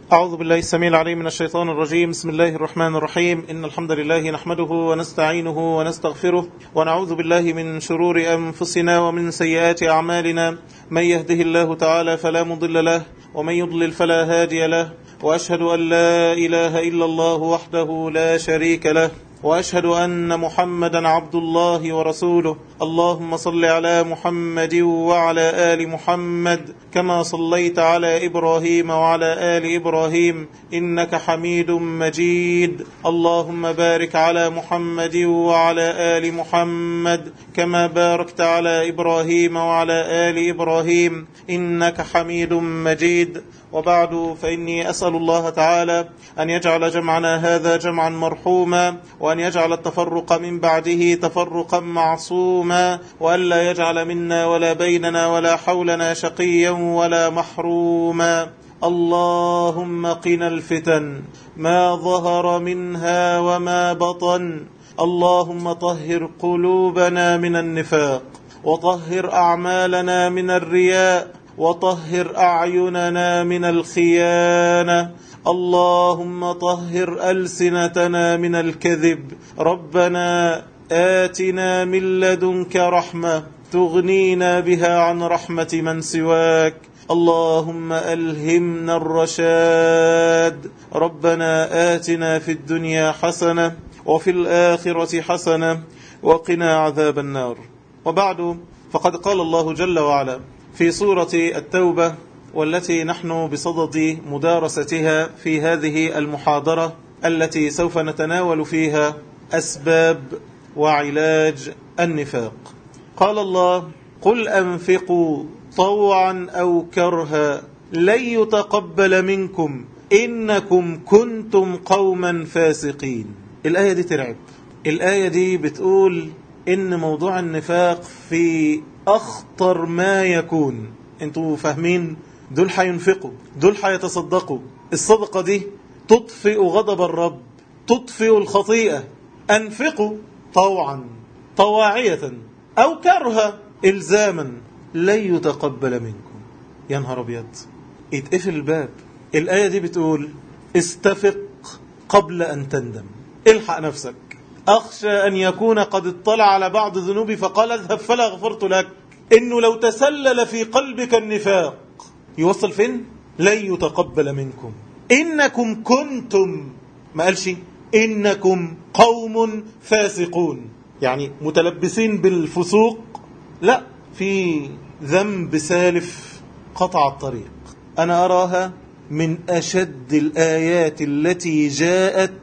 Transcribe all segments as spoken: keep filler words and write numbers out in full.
أعوذ بالله السميع العليم من الشيطان الرجيم. بسم الله الرحمن الرحيم. إن الحمد لله نحمده ونستعينه ونستغفره ونعوذ بالله من شرور أنفسنا ومن سيئات أعمالنا. من يهده الله تعالى فلا مضل له ومن يضلل فلا هادي له، وأشهد أن لا إله إلا الله وحده لا شريك له، وأشهد أن محمدا عبد الله ورسوله. اللهم صل على محمد وعلى آل محمد كما صليت على إبراهيم وعلى آل إبراهيم إنك حميد مجيد. اللهم بارك على محمد وعلى آل محمد كما باركت على إبراهيم وعلى آل إبراهيم إنك حميد مجيد. وبعد، فإني أسأل الله تعالى أن يجعل جمعنا هذا جمعا مرحوما، وأن يجعل التفرق من بعده تفرقا معصوما، وألا يجعل منا ولا بيننا ولا حولنا شقيا ولا محروما. اللهم قنا الفتن ما ظهر منها وما بطن. اللهم طهر قلوبنا من النفاق، وطهر أعمالنا من الرياء، وطهر أعيننا من الخيانة. اللهم طهر ألسنتنا من الكذب. ربنا آتنا من لدنك رحمة تغنينا بها عن رحمة من سواك. اللهم ألهمنا الرشاد. ربنا آتنا في الدنيا حسنة وفي الآخرة حسنة وقنا عذاب النار. وبعد، فقد قال الله جل وعلا في سورة التوبة، والتي نحن بصدد مدارستها في هذه المحاضرة التي سوف نتناول فيها أسباب وعلاج النفاق. قال الله: قل أنفقوا طوعا أو كرها لن يتقبل منكم إنكم كنتم قوما فاسقين. الآية دي ترعب. الآية دي بتقول إن موضوع النفاق في أخطر ما يكون. انتوا فاهمين؟ دول حينفقوا، دول حيتصدقوا. الصدقة دي تطفئ غضب الرب، تطفئ الخطيئة. أنفقوا طوعا، طواعية، أو كرها، إلزاما، لن يتقبل منكم. يا نهار أبيض، يتقفل الباب. الآية دي بتقول: استفق قبل أن تندم. الحق نفسك، أخشى أن يكون قد اطلع على بعض ذنوبي فقال اذهب فلا غفرت لك. إنه لو تسلل في قلبك النفاق يوصل فين؟ لن يتقبل منكم إنكم كنتم، ما قالش إنكم قوم فاسقون، يعني متلبسين بالفسوق، لا، في ذنب سالف قطع الطريق. أنا أراها من أشد الآيات التي جاءت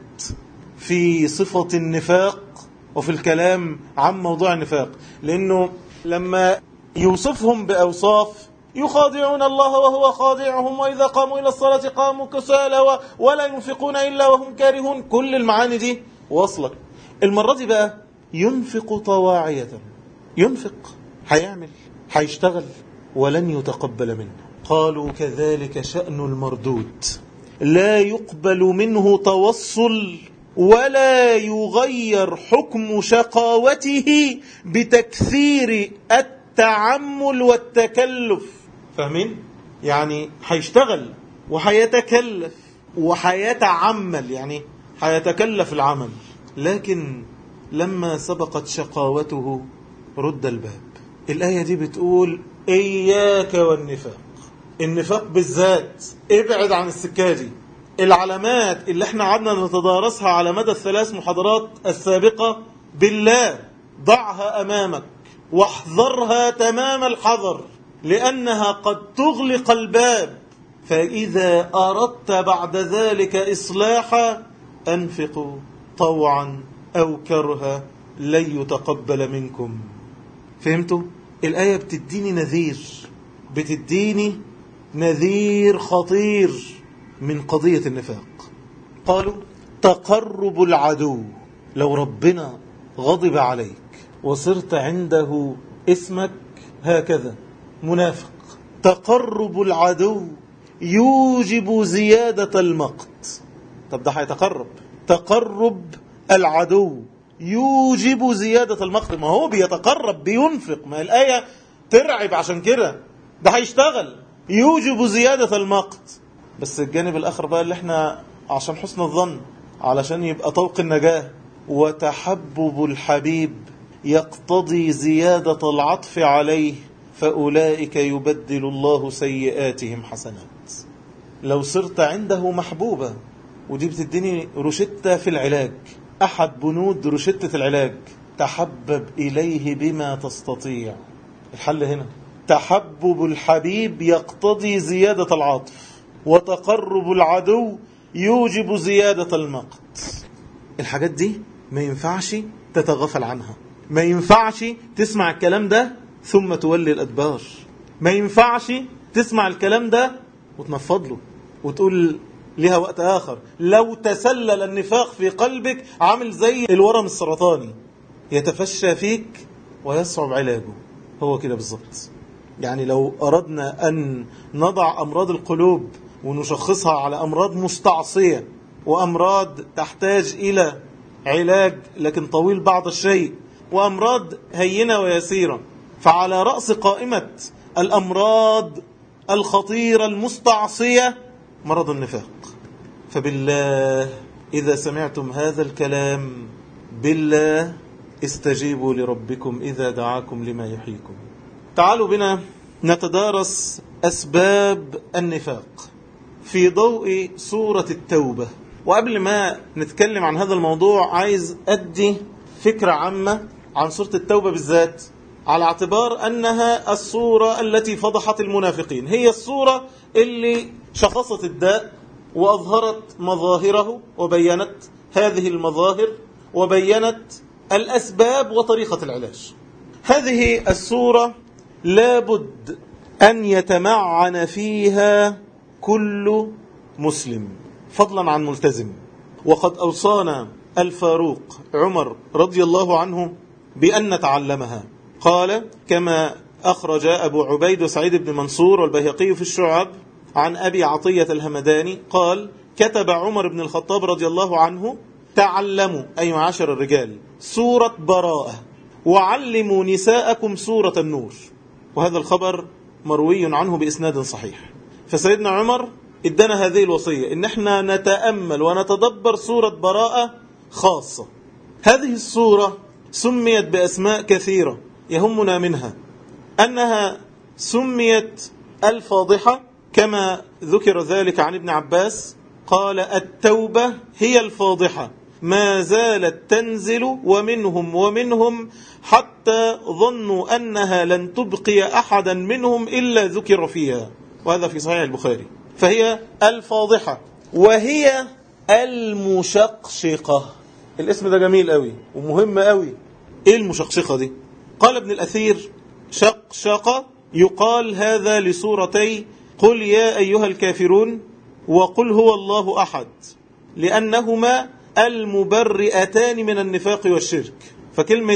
في صفة النفاق وفي الكلام عن موضوع النفاق، لأنه لما يوصفهم بأوصاف: يخادعون الله وهو خادعهم، وإذا قاموا إلى الصلاة قاموا كسالى ولا ينفقون إلا وهم كارهون، كل المعاني دي واصلة. المرة دي بقى ينفق طواعية، ينفق، هيعمل، هيشتغل، ولن يتقبل منه. قالوا كذلك شأن المردود، لا يقبل منه توصل ولا يغير حكم شقاوته بتكثير التعمل والتكلف. فاهمين؟ يعني هيشتغل وهيتكلف وهيتعمل، يعني هيتكلف العمل، لكن لما سبقت شقاوته رد الباب. الآية دي بتقول: إياك والنفاق. النفاق بالذات ابعد عن السكة دي. العلامات اللي احنا عدنا نتدارسها على مدى الثلاث محاضرات السابقة، بالله ضعها أمامك واحذرها تمام الحذر، لأنها قد تغلق الباب. فإذا أردت بعد ذلك إصلاحا أنفقوا طوعا أو كرها لن يتقبل منكم. فهمتوا؟ الآية بتديني نذير، بتديني نذير خطير من قضية النفاق. قالوا: تقرب العدو. لو ربنا غضب عليك وصرت عنده اسمك هكذا منافق، تقرب العدو يوجب زيادة المقت. طب ده هيتقرب، تقرب العدو يوجب زيادة المقت. ما هو بيتقرب بينفق، ما الآية ترعب عشان كده. ده هيشتغل، يوجب زيادة المقت. بس الجانب الآخر بقى اللي احنا عشان حسن الظن، علشان يبقى طوق النجاة. وتحبب الحبيب يقتضي زيادة العطف عليه فأولئك يبدل الله سيئاتهم حسنات. لو صرت عنده محبوبة، ودي بتديني روشتة في العلاج، أحد بنود روشتة العلاج، تحبب إليه بما تستطيع. الحل هنا تحبب الحبيب يقتضي زيادة العاطف، وتقرب العدو يوجب زيادة المقت. الحاجات دي ما ينفعش تتغفل عنها، ما ينفعش تسمع الكلام ده ثم تولي الأدبار، ما ينفعش تسمع الكلام ده وتنفض له وتقول لها وقت آخر. لو تسلل النفاق في قلبك عامل زي الورم السرطاني، يتفشى فيك ويصعب علاجه. هو كده بالظبط. يعني لو أردنا أن نضع أمراض القلوب ونشخصها على أمراض مستعصية وأمراض تحتاج إلى علاج لكن طويل بعض الشيء، وأمراض هينة ويسيرة، فعلى رأس قائمة الأمراض الخطيرة المستعصية مرض النفاق. فبالله إذا سمعتم هذا الكلام بالله استجيبوا لربكم إذا دعاكم لما يحييكم. تعالوا بنا نتدارس أسباب النفاق في ضوء سورة التوبة. وقبل ما نتكلم عن هذا الموضوع عايز أدي فكرة عامة عن سورة التوبة بالذات، على اعتبار أنها السورة التي فضحت المنافقين، هي السورة اللي شخصت الداء وأظهرت مظاهره وبينت هذه المظاهر وبينت الأسباب وطريقة العلاج. هذه السورة لابد أن يتمعن فيها كل مسلم فضلا عن ملتزم. وقد أوصانا الفاروق عمر رضي الله عنه بأن نتعلمها. قال كما أخرج أبو عبيد وسعيد بن منصور والبيهقي في الشعب عن أبي عطية الهمداني قال كتب عمر بن الخطاب رضي الله عنه تعلموا أي معاشر الرجال سورة براءة وعلموا نساءكم سورة النور. وهذا الخبر مروي عنه بإسناد صحيح. فسيدنا عمر ادانا هذه الوصية إن احنا نتأمل ونتدبر سورة براءة خاصة. هذه السورة سميت بأسماء كثيرة يهمنا منها أنها سميت الفاضحة كما ذكر ذلك عن ابن عباس قال التوبة هي الفاضحة ما زالت تنزل ومنهم ومنهم حتى ظنوا أنها لن تبقي أحدا منهم إلا ذكر فيها. وهذا في صحيح البخاري. فهي الفاضحة وهي المشقشقة. الاسم ده جميل قوي ومهم قوي. ايه المشقشقة دي؟ قال ابن الأثير شقشقة يقال هذا لسورتي قل يا أيها الكافرون وقل هو الله أحد لأنهما المبرئتان من النفاق والشرك. فكلمة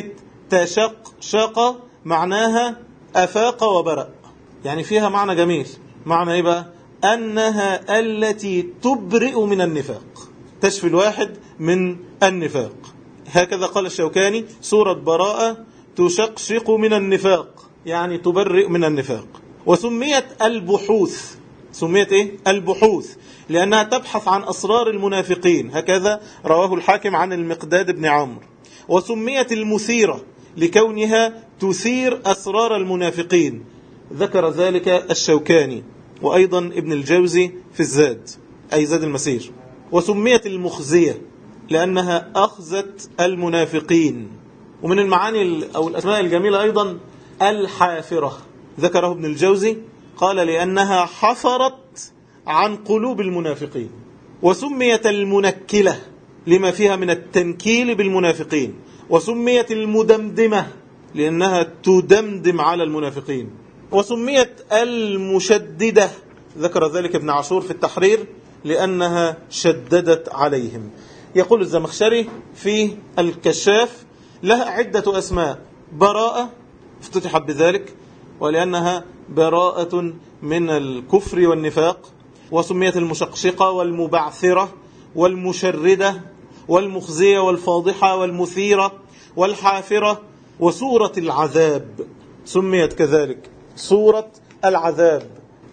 تشقشق معناها أفاق وبرأ، يعني فيها معنى جميل. معنى إيه بقى؟ أنها التي تبرئ من النفاق، تشفي الواحد من النفاق. هكذا قال الشوكاني سورة براءة تشقشق من النفاق، يعني تبرئ من النفاق. وسميت البحوث، سميت إيه؟ البحوث لأنها تبحث عن أسرار المنافقين، هكذا رواه الحاكم عن المقداد بن عمرو. وسميت المثيرة لكونها تثير أسرار المنافقين، ذكر ذلك الشوكاني وأيضا ابن الجوزي في الزاد أي زاد المسير. وسميت المخزية لأنها أخزت المنافقين. ومن المعاني أو الأسماء الجميلة أيضا الحافرة، ذكره ابن الجوزي قال لأنها حفرت عن قلوب المنافقين. وسميت المنكلة لما فيها من التنكيل بالمنافقين. وسميت المدمدمة لأنها تدمدم على المنافقين. وسميت المشددة، ذكر ذلك ابن عاشور في التحرير، لأنها شددت عليهم. يقول الزمخشري في الكشاف لها عدة أسماء. براءة افتتحت بذلك ولأنها براءة من الكفر والنفاق. وسميت المشقشقة والمبعثرة والمشردة والمخزية والفاضحة والمثيرة والحافرة. وسورة العذاب سميت كذلك سورة العذاب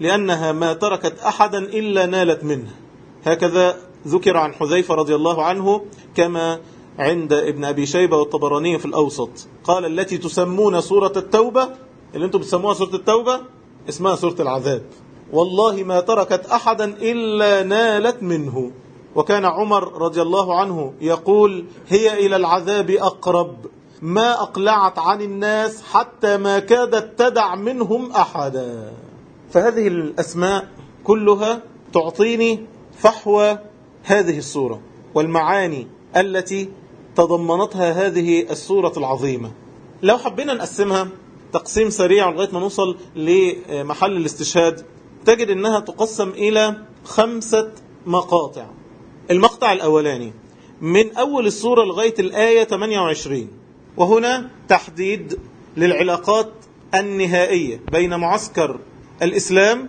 لأنها ما تركت أحدا إلا نالت منه. هكذا ذكر عن حذيفة رضي الله عنه كما عند ابن أبي شيبة والطبراني في الأوسط، قال التي تسمون سورة التوبة، اللي انتم بتسموها سورة التوبة اسمها سورة العذاب، والله ما تركت أحدا إلا نالت منه. وكان عمر رضي الله عنه يقول هي إلى العذاب أقرب، ما أقلعت عن الناس حتى ما كادت تدع منهم أحدا. فهذه الأسماء كلها تعطيني فحوى هذه السورة والمعاني التي تضمنتها هذه السورة العظيمة. لو حبينا نقسمها تقسيم سريع لغاية ما نوصل لمحل الاستشهاد، تجد أنها تقسم إلى خمسة مقاطع. المقطع الأولاني من أول السورة لغاية الآية ثمانية وعشرين، وهنا تحديد للعلاقات النهائية بين معسكر الإسلام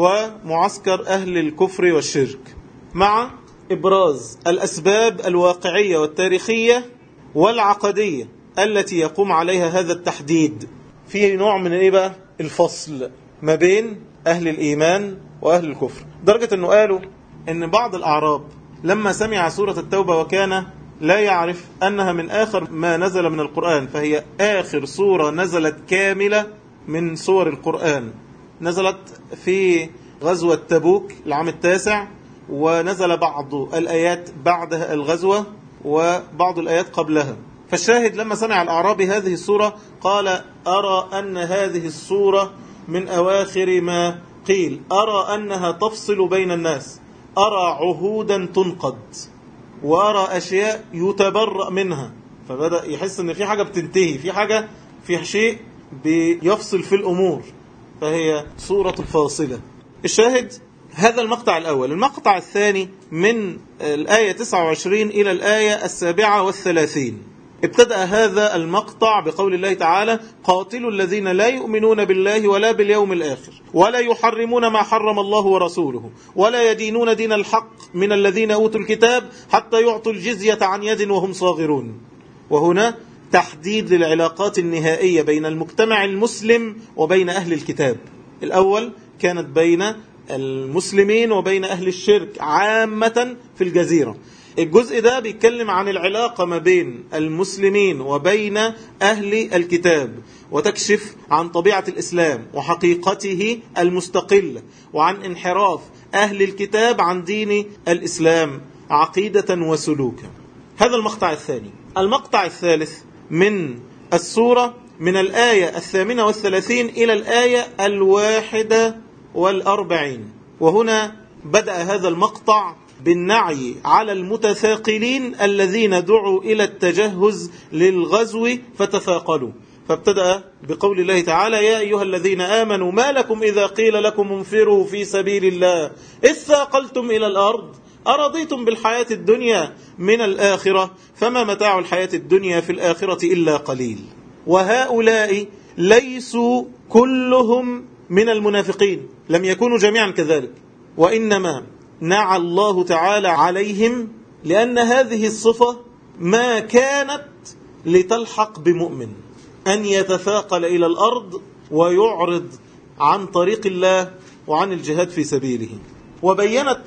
ومعسكر أهل الكفر والشرك، مع إبراز الأسباب الواقعية والتاريخية والعقدية التي يقوم عليها هذا التحديد. فيه نوع من إيه بقى؟ الفصل ما بين أهل الإيمان وأهل الكفر، درجة أنه قالوا أن بعض الأعراب لما سمع سورة التوبة وكان لا يعرف أنها من آخر ما نزل من القرآن، فهي آخر سورة نزلت كاملة من سور القرآن، نزلت في غزوة تبوك العام التاسع، ونزل بعض الآيات بعد الغزوة وبعض الآيات قبلها. فالشاهد لما سمع الأعرابي هذه السورة قال أرى أن هذه السورة من أواخر ما قيل، أرى أنها تفصل بين الناس، أرى عهودا تنقض، وأرى أشياء يتبرأ منها. فبدأ يحس أن في حاجة بتنتهي، في حاجة في شيء بيفصل في الأمور، فهي سورة الفاصلة. الشاهد هذا المقطع الأول. المقطع الثاني من الآية تسعة وعشرين إلى الآية السابعة والثلاثين، ابتدأ هذا المقطع بقول الله تعالى قاتلوا الذين لا يؤمنون بالله ولا باليوم الآخر ولا يحرمون ما حرم الله ورسوله ولا يدينون دين الحق من الذين أوتوا الكتاب حتى يعطوا الجزية عن يد وهم صاغرون. وهنا تحديد للعلاقات النهائية بين المجتمع المسلم وبين أهل الكتاب. الأول كانت بين المسلمين وبين أهل الشرك عامة في الجزيرة. الجزء ده بيتكلم عن العلاقة ما بين المسلمين وبين أهل الكتاب، وتكشف عن طبيعة الإسلام وحقيقته المستقلة، وعن انحراف أهل الكتاب عن دين الإسلام عقيدة وسلوكا. هذا المقطع الثاني. المقطع الثالث من السورة من الآية الثامنة والثلاثين إلى الآية الواحدة والأربعين، وهنا بدأ هذا المقطع بالنعي على المتثاقلين الذين دعوا إلى التجهز للغزو فتثاقلوا. فابتدأ بقول الله تعالى يا أيها الذين آمنوا ما لكم إذا قيل لكم انفروا في سبيل الله إذ ثاقلتم إلى الأرض أرضيتم بالحياة الدنيا من الآخرة فما متاع الحياة الدنيا في الآخرة إلا قليل. وهؤلاء ليسوا كلهم من المنافقين، لم يكونوا جميعا كذلك، وإنما نعى الله تعالى عليهم لأن هذه الصفة ما كانت لتلحق بمؤمن، أن يتثاقل إلى الأرض ويعرض عن طريق الله وعن الجهاد في سبيله. وبينت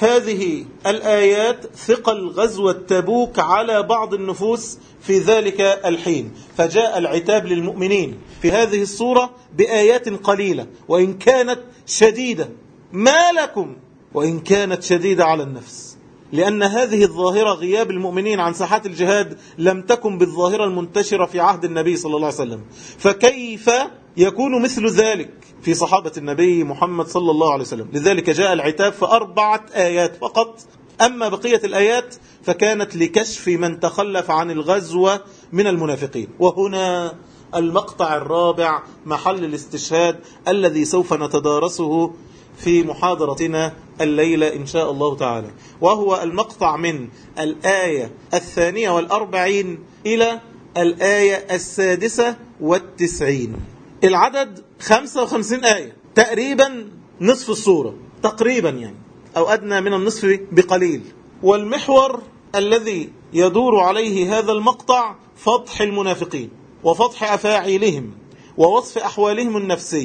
هذه الآيات ثقل غزوة تبوك على بعض النفوس في ذلك الحين، فجاء العتاب للمؤمنين في هذه الصورة بآيات قليلة وإن كانت شديدة، ما لكم، وإن كانت شديدة على النفس، لأن هذه الظاهرة غياب المؤمنين عن ساحات الجهاد لم تكن بالظاهرة المنتشرة في عهد النبي صلى الله عليه وسلم، فكيف يكون مثل ذلك في صحابة النبي محمد صلى الله عليه وسلم؟ لذلك جاء العتاب في أربعة آيات فقط، أما بقية الآيات فكانت لكشف من تخلف عن الغزوة من المنافقين. وهنا المقطع الرابع محل الاستشهاد الذي سوف نتدارسه في محاضرتنا الليلة إن شاء الله تعالى، وهو المقطع من الآية الثانية والأربعين إلى الآية السادسة والتسعين. العدد خمسة وخمسين آية، تقريبا نصف السورة تقريبا يعني، أو أدنى من النصف بقليل. والمحور الذي يدور عليه هذا المقطع فضح المنافقين وفضح أفاعيلهم ووصف أحوالهم النفسية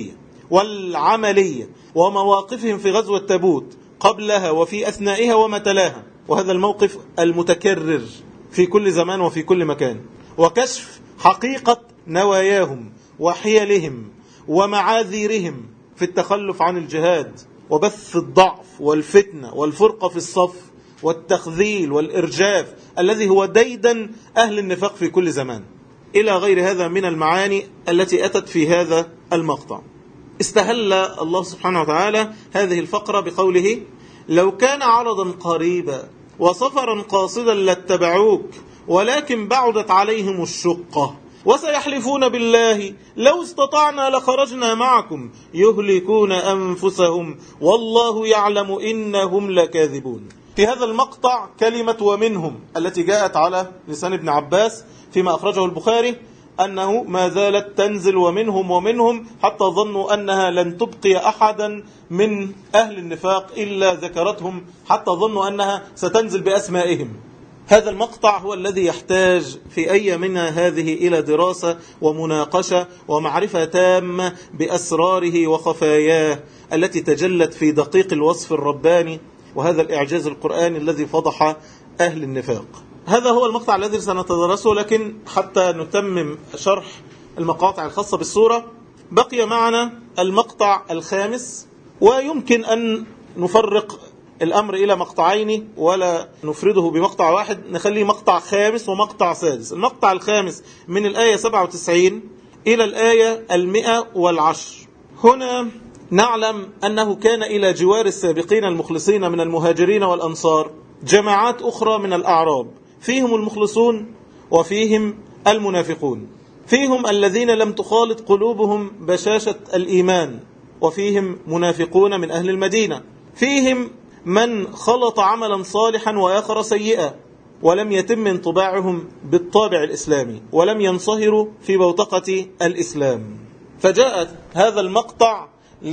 والعملية ومواقفهم في غزوة تبوك قبلها وفي أثنائها وما تلاها، وهذا الموقف المتكرر في كل زمان وفي كل مكان، وكشف حقيقة نواياهم وحيلهم ومعاذيرهم في التخلف عن الجهاد وبث الضعف والفتنة والفرقة في الصف والتخذيل والإرجاف الذي هو ديدا أهل النفاق في كل زمان، إلى غير هذا من المعاني التي أتت في هذا المقطع. استهل الله سبحانه وتعالى هذه الفقرة بقوله: لو كان عرضا قريبا وسفرا قاصدا لاتبعوك ولكن بعدت عليهم الشقة وسيحلفون بالله لو استطعنا لخرجنا معكم يهلكون أنفسهم والله يعلم إنهم لكاذبون. في هذا المقطع كلمة ومنهم التي جاءت على لسان ابن عباس فيما أخرجه البخاري أنه ما زالت تنزل ومنهم ومنهم حتى ظنوا أنها لن تبقي أحدا من أهل النفاق إلا ذكرتهم، حتى ظنوا أنها ستنزل بأسمائهم. هذا المقطع هو الذي يحتاج في أيامنا هذه إلى دراسة ومناقشة ومعرفة تامة بأسراره وخفاياه التي تجلت في دقيق الوصف الرباني وهذا الإعجاز القرآني الذي فضح أهل النفاق. هذا هو المقطع الذي سنتدرسه، لكن حتى نتمم شرح المقاطع الخاصة بالسورة بقي معنا المقطع الخامس، ويمكن أن نفرق الأمر إلى مقطعين ولا نفرده بمقطع واحد، نخليه مقطع خامس ومقطع سادس. المقطع الخامس من الآية سبعة وتسعين إلى الآية المئة والعشر. هنا نعلم أنه كان إلى جوار السابقين المخلصين من المهاجرين والأنصار جماعات أخرى من الأعراب، فيهم المخلصون وفيهم المنافقون، فيهم الذين لم تخالط قلوبهم بشاشة الإيمان، وفيهم منافقون من أهل المدينة، فيهم من خلط عملا صالحا وآخر سيئا ولم يتم انطباعهم بالطابع الإسلامي ولم ينصهروا في بوتقة الإسلام. فجاءت هذا المقطع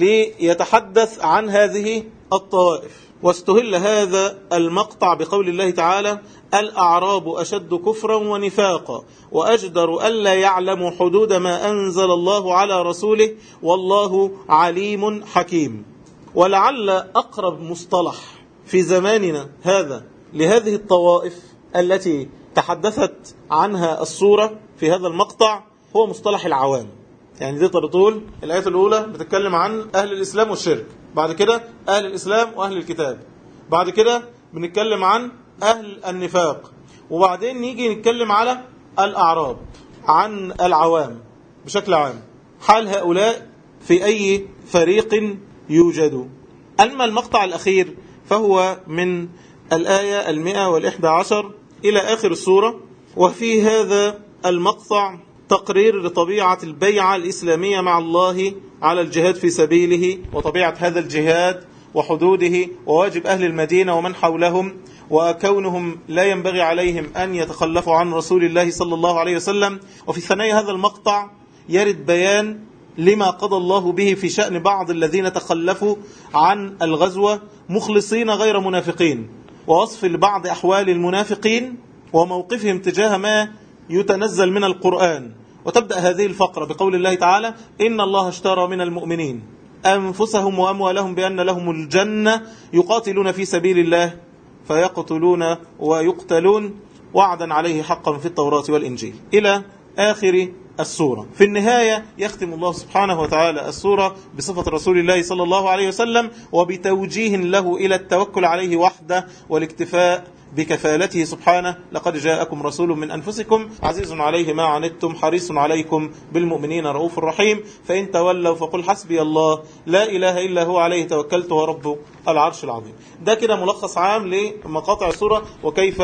ليتحدث عن هذه الطوائف، واستهل هذا المقطع بقول الله تعالى: الأعراب أشد كفرا ونفاقا وأجدر ألا يعلموا حدود ما أنزل الله على رسوله والله عليم حكيم. ولعل أقرب مصطلح في زماننا هذا لهذه الطوائف التي تحدثت عنها السورة في هذا المقطع هو مصطلح العوام. يعني دي تقول الآية الأولى بتتكلم عن أهل الإسلام والشرك، بعد كده أهل الإسلام وأهل الكتاب، بعد كده بنتكلم عن أهل النفاق، وبعدين نيجي نتكلم على الأعراب، عن العوام بشكل عام، حال هؤلاء في أي فريق يوجد. أما المقطع الأخير فهو من الآية المئة والإحدى عشر إلى آخر السورة، وفي هذا المقطع تقرير لطبيعة البيعة الإسلامية مع الله على الجهاد في سبيله، وطبيعة هذا الجهاد وحدوده وواجب أهل المدينة ومن حولهم، وكونهم لا ينبغي عليهم أن يتخلفوا عن رسول الله صلى الله عليه وسلم. وفي ثنايا هذا المقطع يرد بيان لما قضى الله به في شأن بعض الذين تخلفوا عن الغزوة مخلصين غير منافقين، ووصف لبعض أحوال المنافقين وموقفهم تجاه ما يتنزل من القرآن. وتبدأ هذه الفقرة بقول الله تعالى: إن الله اشترى من المؤمنين أنفسهم وأموالهم بأن لهم الجنة يقاتلون في سبيل الله فيقتلون ويقتلون وعدا عليه حقا في التوراة والإنجيل، إلى آخر السورة. في النهاية يختم الله سبحانه وتعالى السورة بصفة رسول الله صلى الله عليه وسلم وبتوجيه له إلى التوكل عليه وحده والاكتفاء بكفالته سبحانه: لقد جاءكم رسول من أنفسكم عزيز عليه ما عنتم حريص عليكم بالمؤمنين رؤوف رحيم، فإن تولوا فقل حسبي الله لا إله إلا هو عليه توكلت ورب العرش العظيم. ده كده ملخص عام لمقاطع السورة وكيف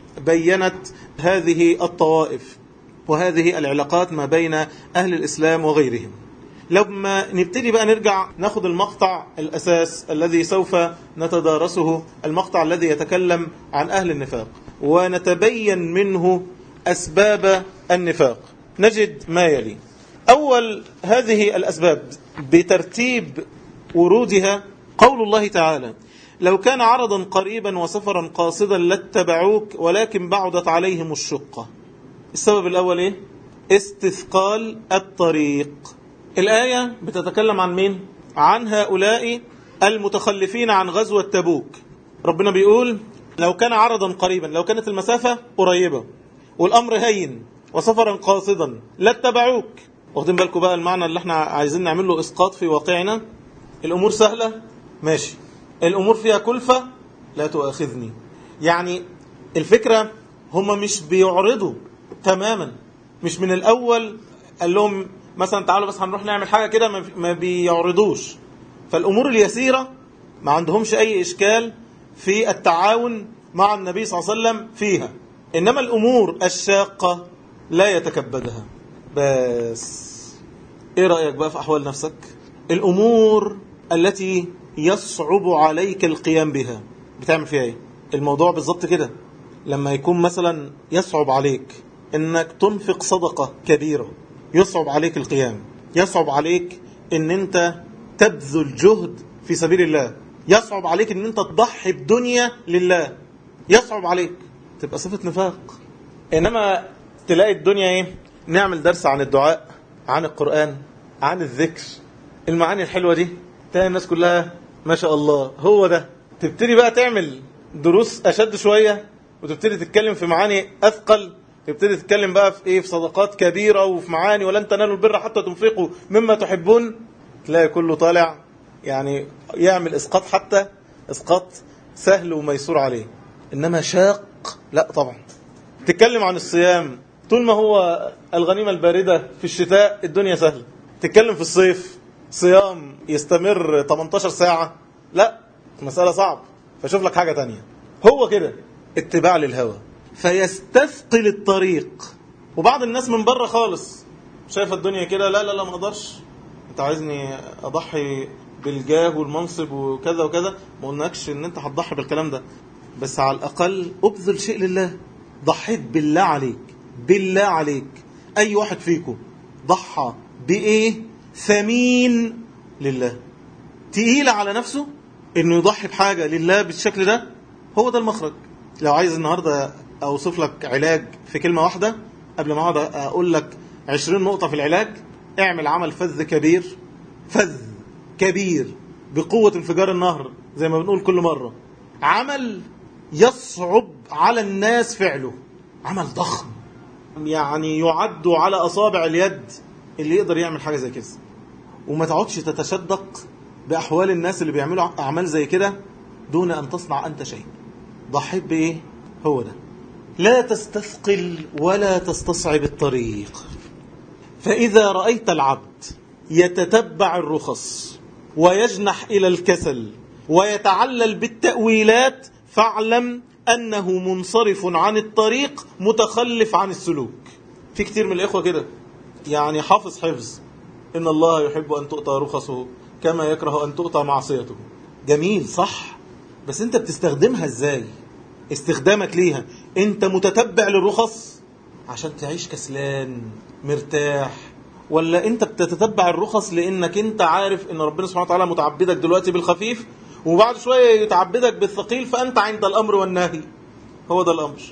بينت هذه الطوائف وهذه العلاقات ما بين أهل الإسلام وغيرهم. لما نبتدي بقى نرجع ناخد المقطع الأساس الذي سوف نتدارسه، المقطع الذي يتكلم عن أهل النفاق، ونتبين منه أسباب النفاق، نجد ما يلي. أول هذه الأسباب بترتيب ورودها قول الله تعالى: لو كان عرضا قريبا وسفرا قاصدا لاتبعوك ولكن بعدت عليهم الشقة. السبب الأول إيه؟ استثقال الطريق. الآية بتتكلم عن مين؟ عن هؤلاء المتخلفين عن غزوة تبوك. ربنا بيقول لو كان عرضا قريبا، لو كانت المسافة قريبة والأمر هين وسفرا قاصدا لاتبعوك. واخدين بالكم بقى المعنى اللي احنا عايزين نعمل له إسقاط في واقعنا؟ الأمور سهلة ماشي، الأمور فيها كلفة لا تؤاخذني. يعني الفكرة هم مش بيعرضوا تماما، مش من الأول قال لهم مثلا تعالوا بس هنروح نعمل حاجة كده، ما بيعرضوش. فالأمور اليسيرة ما عندهمش أي إشكال في التعاون مع النبي صلى الله عليه وسلم فيها، إنما الأمور الشاقة لا يتكبدها. بس إيه رأيك بقى في أحوال نفسك؟ الأمور التي يصعب عليك القيام بها بتعمل فيها إيه؟ الموضوع بالضبط كده. لما يكون مثلا يصعب عليك إنك تنفق صدقة كبيرة، يصعب عليك القيام، يصعب عليك إن أنت تبذل جهد في سبيل الله، يصعب عليك إن أنت تضحي بدنيا لله، يصعب عليك، تبقى صفة نفاق. إنما تلاقي الدنيا إيه؟ نعمل درس عن الدعاء، عن القرآن، عن الذكر، المعاني الحلوة دي، تلاقي الناس كلها ما شاء الله هو ده. تبتدي بقى تعمل دروس أشد شوية وتبتدي تتكلم في معاني أثقل، تبتدي تتكلم بقى في إيه، في صدقات كبيرة وفي معاني ولن تنالوا البر حتى تنفقوا مما تحبون. تلاقي كله طالع يعني يعمل إسقاط، حتى إسقاط سهل وميسور عليه، إنما شاق لا طبعا. تتكلم عن الصيام، طول ما هو الغنيمة الباردة في الشتاء الدنيا سهلة. تتكلم في الصيف صيام يستمر ثمانية عشر ساعة، لا مسألة صعب. فشوف لك حاجة تانية. هو كده اتباع للهوى فيستثقل الطريق. وبعض الناس من بره خالص شايفة الدنيا كده، لا لا لا ما اقدرش، انت عايزني اضحي بالجاه والمنصب وكذا وكذا. ما قلناكش ان انت هتضحي بالكلام ده، بس على الاقل ابذل شيء لله. ضحيت بالله عليك، بالله عليك اي واحد فيكم ضحى بايه ثمين لله، تقيل على نفسه انه يضحي بحاجة لله بالشكل ده؟ هو ده المخرج. لو عايز النهاردة اوصف لك علاج في كلمة واحدة، قبل ما اقعد اقول لك عشرين نقطة في العلاج، اعمل عمل فذ كبير، فذ كبير بقوة انفجار النهر زي ما بنقول كل مرة. عمل يصعب على الناس فعله، عمل ضخم يعني يعد على أصابع اليد اللي يقدر يعمل حاجة زي كده. وما تقعدش تتشدق بأحوال الناس اللي بيعملوا أعمال زي كده دون أن تصنع أنت شيء. ضحيت بإيه؟ هو ده. لا تستثقل ولا تستصعب الطريق. فإذا رأيت العبد يتتبع الرخص ويجنح إلى الكسل ويتعلل بالتأويلات، فاعلم أنه منصرف عن الطريق متخلف عن السلوك. في كتير من الإخوة كده يعني حافظ حفظ إن الله يحب أن تؤتى رخصه كما يكره أن تؤتى معصيته. جميل صح، بس أنت بتستخدمها إزاي؟ استخدامك ليها أنت متتبع للرخص عشان تعيش كسلان مرتاح، ولا أنت بتتتبع الرخص لأنك أنت عارف أن ربنا سبحانه وتعالى متعبدك دلوقتي بالخفيف وبعد شوية يتعبدك بالثقيل فأنت عند الأمر والنهي؟ هو ده الأمر.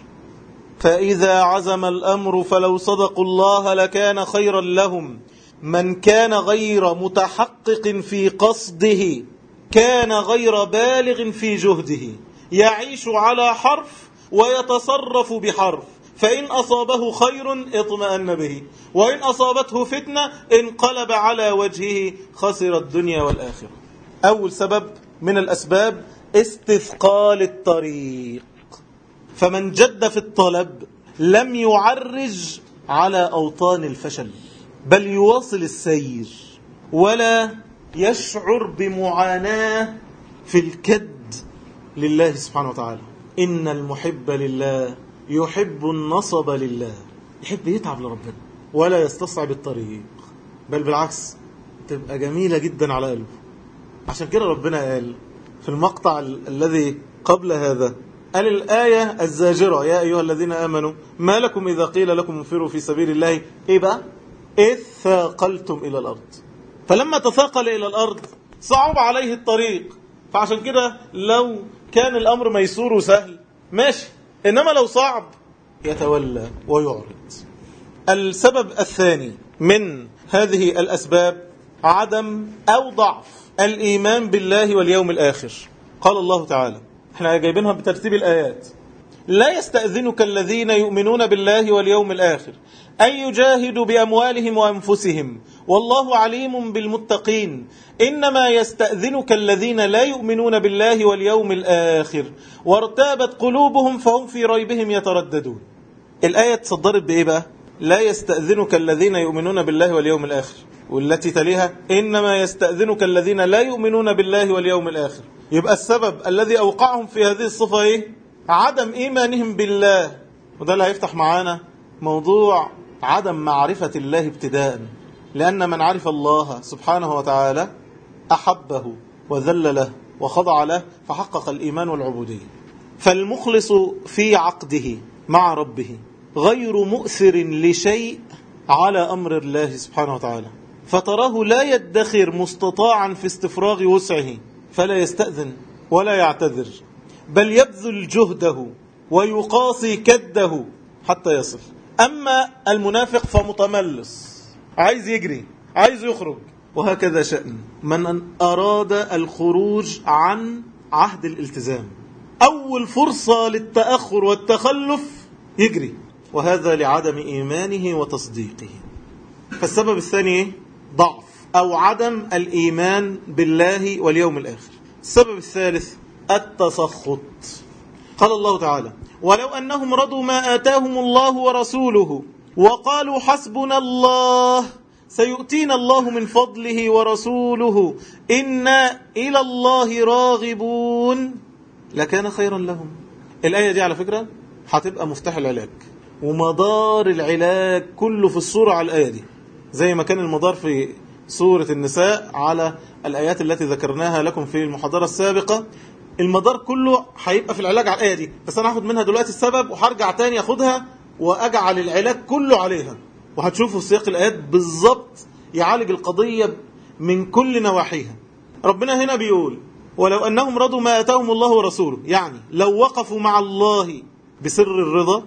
فإذا عزم الأمر فلو صدقوا الله لكان خيرا لهم. من كان غير متحقق في قصده كان غير بالغ في جهده، يعيش على حرف ويتصرف بحرف، فإن أصابه خير اطمأن به، وإن أصابته فتنة انقلب على وجهه خسر الدنيا والآخرة. أول سبب من الأسباب استثقال الطريق. فمن جد في الطلب لم يعرج على أوطان الفشل، بل يواصل السير ولا يشعر بمعاناة في الكد لله سبحانه وتعالى. إن المحب لله يحب النصب لله، يحب يتعب لربنا ولا يستصعب الطريق، بل بالعكس تبقى جميلة جدا على قلبه. عشان كده ربنا قال في المقطع ال- الذي قبل هذا، قال الآية الزاجرة: يا أيها الذين آمنوا ما لكم إذا قيل لكم انفروا في سبيل الله إيه بقى؟ إذ ثاقلتم إلى الأرض. فلما تثاقل إلى الأرض صعب عليه الطريق، فعشان كده لو كان الأمر ميسور وسهل ماشي، إنما لو صعب يتولى ويعرض. السبب الثاني من هذه الأسباب عدم أو ضعف الإيمان بالله واليوم الآخر. قال الله تعالى، احنا جايبينها بترتيب الآيات: لا يستأذنك الذين يؤمنون بالله واليوم الآخر أن يجاهدوا بأموالهم وأنفسهم والله عليم بالمتقين إنما يستأذنك الذين لا يؤمنون بالله واليوم الآخر وارتابت قلوبهم فهم في ريبهم يترددون. الآية تصدرت بإيه بقى؟ لا يستأذنك الذين يؤمنون بالله واليوم الآخر، والتي تليها إنما يستأذنك الذين لا يؤمنون بالله واليوم الآخر. يبقى السبب الذي أوقعهم في هذه الصفة إيه؟ عدم إيمانهم بالله. وده اللي هيفتح معانا موضوع عدم معرفة الله ابتداء، لأن من عرف الله سبحانه وتعالى أحبه وذل له وخضع له فحقق الإيمان والعبودية. فالمخلص في عقده مع ربه غير مؤثر لشيء على أمر الله سبحانه وتعالى، فتراه لا يدخر مستطاعا في استفراغ وسعه فلا يستأذن ولا يعتذر، بل يبذل جهده ويقاصي كده حتى يصل. أما المنافق فمتملص، عايز يجري، عايز يخرج، وهكذا شأن من أراد الخروج عن عهد الالتزام. أول فرصة للتأخر والتخلف يجري، وهذا لعدم إيمانه وتصديقه. فالسبب الثاني ضعف أو عدم الإيمان بالله واليوم الآخر. السبب الثالث التسخط. قال الله تعالى: ولو أنهم رضوا ما آتاهم الله ورسوله وقالوا حسبنا الله سيؤتينا الله من فضله ورسوله إنا إلى الله راغبون لكان خيرا لهم. الآية دي على فكرة هتبقى مفتاح العلاج، ومدار العلاج كله في الصورة على الآية دي، زي ما كان المدار في سورة النساء على الآيات التي ذكرناها لكم في المحاضرة السابقة. المدار كله هيبقى في العلاج على الآية دي، بس أنا هاخد منها دلوقتي السبب وهرجع تاني أخدها وأجعل العلاج كله عليها، وهتشوفوا سياق الآيات بالضبط يعالج القضية من كل نواحيها. ربنا هنا بيقول: ولو أنهم رضوا ما آتاهم الله ورسوله، يعني لو وقفوا مع الله بسر الرضا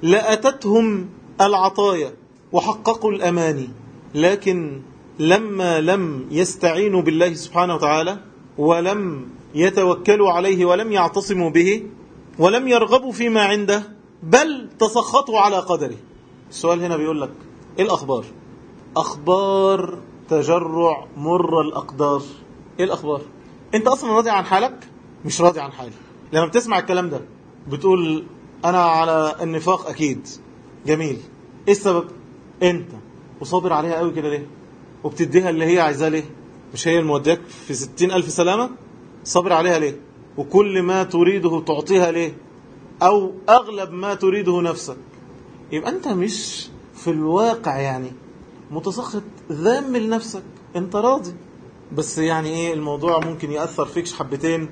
لأتتهم العطايا وحققوا الأماني، لكن لما لم يستعينوا بالله سبحانه وتعالى ولم يتوكلوا عليه ولم يعتصموا به ولم يرغبوا فيما عنده بل تسخطوا على قدره. السؤال هنا بيقول لك إيه الأخبار؟ أخبار تجرع مر الأقدار. إيه الأخبار؟ أنت أصلا راضي عن حالك؟ مش راضي عن حالك. لما بتسمع الكلام ده بتقول أنا على النفاق أكيد. جميل. إيه السبب؟ أنت وصابر عليها قوي كده ليه؟ وبتديها اللي هي عايزاه ليه؟ مش هي الموديك في ستين ألف سلامة؟ صابر عليها ليه؟ وكل ما تريده تعطيها ليه؟ أو أغلب ما تريده نفسك. يبقى أنت مش في الواقع يعني متسخط ذام لنفسك، أنت راضي، بس يعني إيه الموضوع ممكن يأثر فيكش حبتين،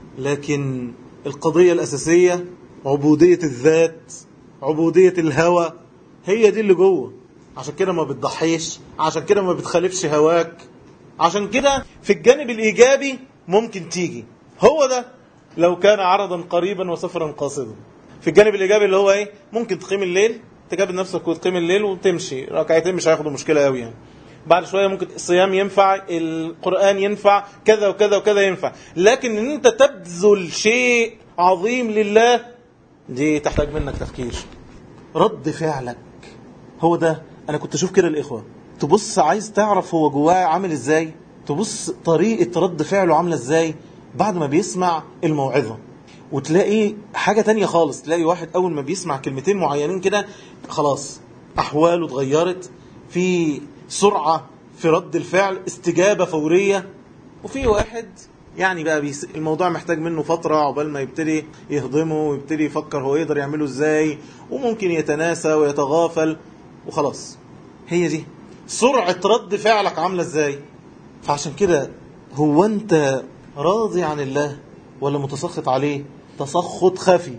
لكن القضية الأساسية عبودية الذات، عبودية الهوى، هي دي اللي جوه. عشان كده ما بتضحيش، عشان كده ما بتخالفش هواك، عشان كده في الجانب الإيجابي ممكن تيجي. هو ده لو كان عرضا قريبا وسفرا قاصدا. في الجانب الإيجابي اللي هو إيه؟ ممكن تقيم الليل، تجابل نفسك وتقيم الليل وتمشي ركعتين، مش هياخدوا مشكلة قوي يعني. بعد شوية ممكن الصيام ينفع، القرآن ينفع، كذا وكذا وكذا ينفع. لكن ان انت تبذل شيء عظيم لله دي تحتاج منك تفكير. رد فعلك هو ده. انا كنت اشوف كده الاخوة، تبص عايز تعرف هو جواه عامل ازاي، تبص طريقة رد فعله عاملة ازاي بعد ما بيسمع الموعظة، وتلاقي حاجة تانية خالص. تلاقي واحد اول ما بيسمع كلمتين معينين كده خلاص احواله اتغيرت، في سرعة في رد الفعل، استجابة فورية. وفي واحد يعني بقى بيس... الموضوع محتاج منه فترة عقبال ما يبتدي يهضمه ويبتدي يفكر هو يقدر يعمله ازاي، وممكن يتناسى ويتغافل وخلاص. هي دي سرعة رد فعلك عاملة ازاي. فعشان كده هو انت راضي عن الله ولا متسخط عليه؟ تسخط خفي.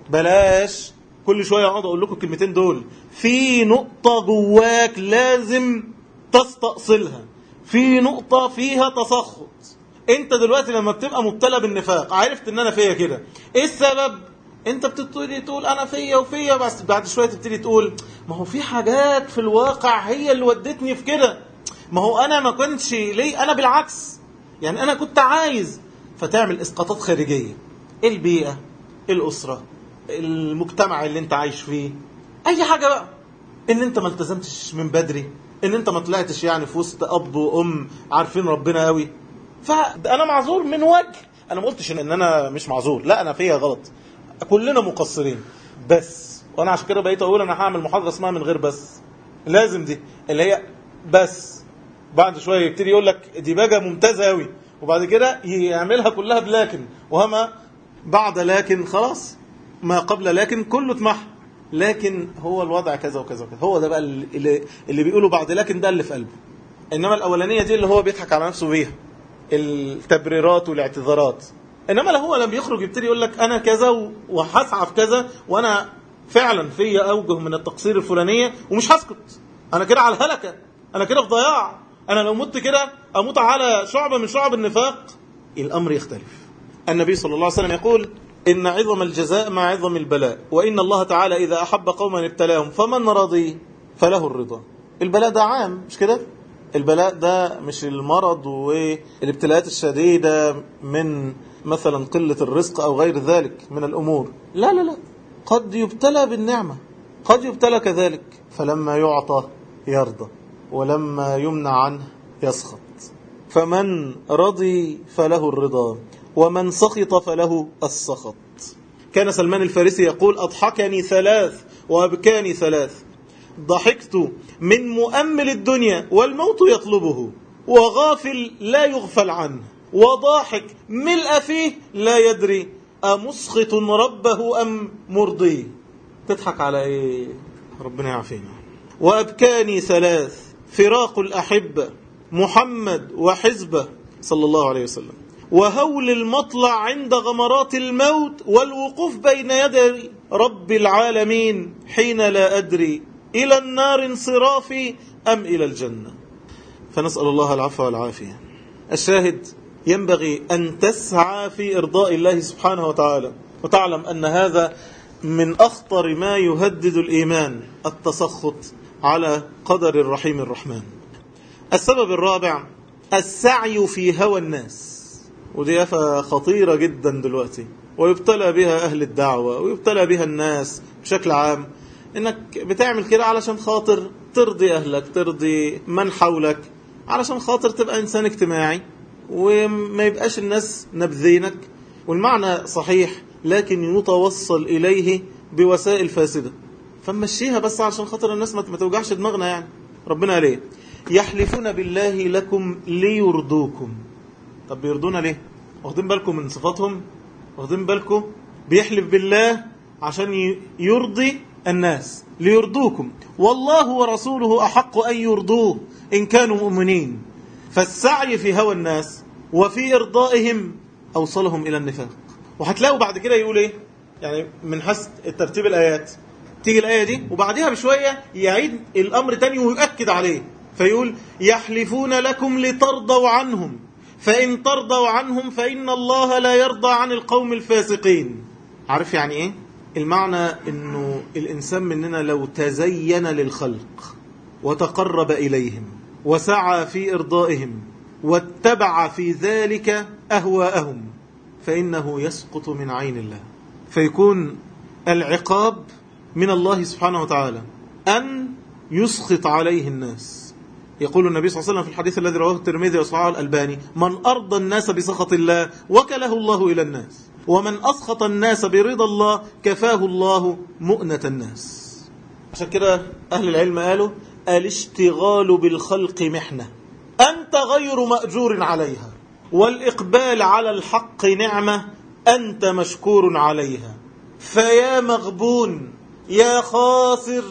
بلاش كل شوية اقعد اقول لكم الكلمتين دول. في نقطة جواك لازم تستأصلها، في نقطة فيها تسخط. انت دلوقتي لما بتبقى مبتلى بالنفاق عرفت ان انا فيا كده، ايه السبب؟ انت بتبتدي تقول انا فيا وفيا، بس بعد شوية تبتدي تقول ما هو في حاجات في الواقع هي اللي ودتني في كده، ما هو انا ما كنتش ليه، انا بالعكس يعني أنا كنت عايز، فتعمل إسقاطات خارجية، البيئة، الأسرة، المجتمع اللي انت عايش فيه، أي حاجة بقى، إن انت ما التزمتش من بدري، إن انت ما طلعتش يعني في وسط أب وأم عارفين ربنا قوي. فأنا معذور من وجه، أنا ما قلتش إن أنا مش معذور، لا أنا فيها غلط، كلنا مقصرين. بس وأنا عشان كده بقيت أقول أنا هعمل محاضرة اسمها من غير بس، لازم دي اللي هي بس. بعد شوية يبتدي يقول لك دي بقى ممتازة قوي، وبعد كده يعملها كلها بلكن، وهما بعد لكن خلاص ما قبل لكن كله اتمحى. لكن هو الوضع كذا وكذا وكذا، هو ده بقى اللي, اللي بيقولوا بعد لكن ده اللي في قلبه. إنما الأولانية دي اللي هو بيضحك على نفسه بيها، التبريرات والاعتذارات. إنما لو هو لم يخرج يبتدي يقول لك أنا كذا وهسعى في كذا، وأنا فعلا في أوجه من التقصير الفلانية ومش هسكت، أنا كده على الهلكة، أنا كده في ضياع، أنا لو مت كده أموت على شعبة من شعب النفاق. الأمر يختلف. النبي صلى الله عليه وسلم يقول إن عظم الجزاء مع عظم البلاء، وإن الله تعالى إذا أحب قوما ابتلاهم فمن رضي فله الرضا. البلاء ده عام، مش كده؟ البلاء ده مش المرض والابتلاءات الشديدة من مثلا قلة الرزق أو غير ذلك من الأمور، لا لا لا، قد يبتلى بالنعمة، قد يبتلى كذلك، فلما يعطى يرضى، ولما يمنع عنه يسخط. فمن رضي فله الرضا، ومن سخط فله السخط. كان سلمان الفارسي يقول أضحكني ثلاث وأبكاني ثلاث: ضحكت من مؤمل الدنيا والموت يطلبه، وغافل لا يغفل عنه، وضاحك ملء فيه لا يدري أمسخط ربه أم مرضيه. تضحك على إيه؟ ربنا يعافينا. وأبكاني ثلاث: فراق الأحبة محمد وحزبه صلى الله عليه وسلم، وهول المطلع عند غمرات الموت، والوقوف بين يدي رب العالمين حين لا أدري إلى النار انصرافي أم إلى الجنة. فنسأل الله العفو والعافية. الشاهد ينبغي أن تسعى في إرضاء الله سبحانه وتعالى، وتعلم أن هذا من أخطر ما يهدد الإيمان، التسخط على قدر الرحيم الرحمن. السبب الرابع السعي في هوى الناس، ودي آفة خطيرة جدا دلوقتي، ويبتلى بها أهل الدعوة ويبتلى بها الناس بشكل عام، إنك بتعمل كده علشان خاطر ترضي أهلك، ترضي من حولك، علشان خاطر تبقى إنسان اجتماعي وما يبقاش الناس نبذينك. والمعنى صحيح، لكن يتوصل إليه بوسائل فاسدة، فمشيها بس علشان خاطر الناس ما توجعش دماغنا. يعني ربنا عليه يحلفون بالله لكم ليرضوكم. طب بيرضونا ليه؟ واخدين بالكم من صفاتهم؟ واخدين بالكم؟ بيحلف بالله عشان يرضي الناس، ليرضوكم، والله ورسوله أحق أن يرضوه إن كانوا مؤمنين. فالسعي في هوى الناس وفي إرضائهم أوصلهم إلى النفاق. وهتلاقوا بعد كده يقول إيه؟ يعني من حسب الترتيب الآيات، تيجي الآية دي وبعدها بشوية يعيد الأمر تاني ويؤكد عليه، فيقول يحلفون لكم لترضوا عنهم، فإن ترضوا عنهم فإن الله لا يرضى عن القوم الفاسقين. عارف يعني إيه؟ المعنى إنه الإنسان مننا لو تزين للخلق وتقرب إليهم وسعى في إرضائهم واتبع في ذلك أهواءهم، فإنه يسقط من عين الله، فيكون العقاب من الله سبحانه وتعالى أن يسخط عليه الناس. يقول النبي صلى الله عليه وسلم في الحديث الذي رواه الترمذي وصححه الألباني: من أرضى الناس بسخط الله وكله الله إلى الناس، ومن أسخط الناس برضا الله كفاه الله مؤنة الناس. عشان كده أهل العلم قالوا الاشتغال بالخلق محنة أنت غير مأجور عليها، والإقبال على الحق نعمة أنت مشكور عليها. فيا مغبون يا خاسر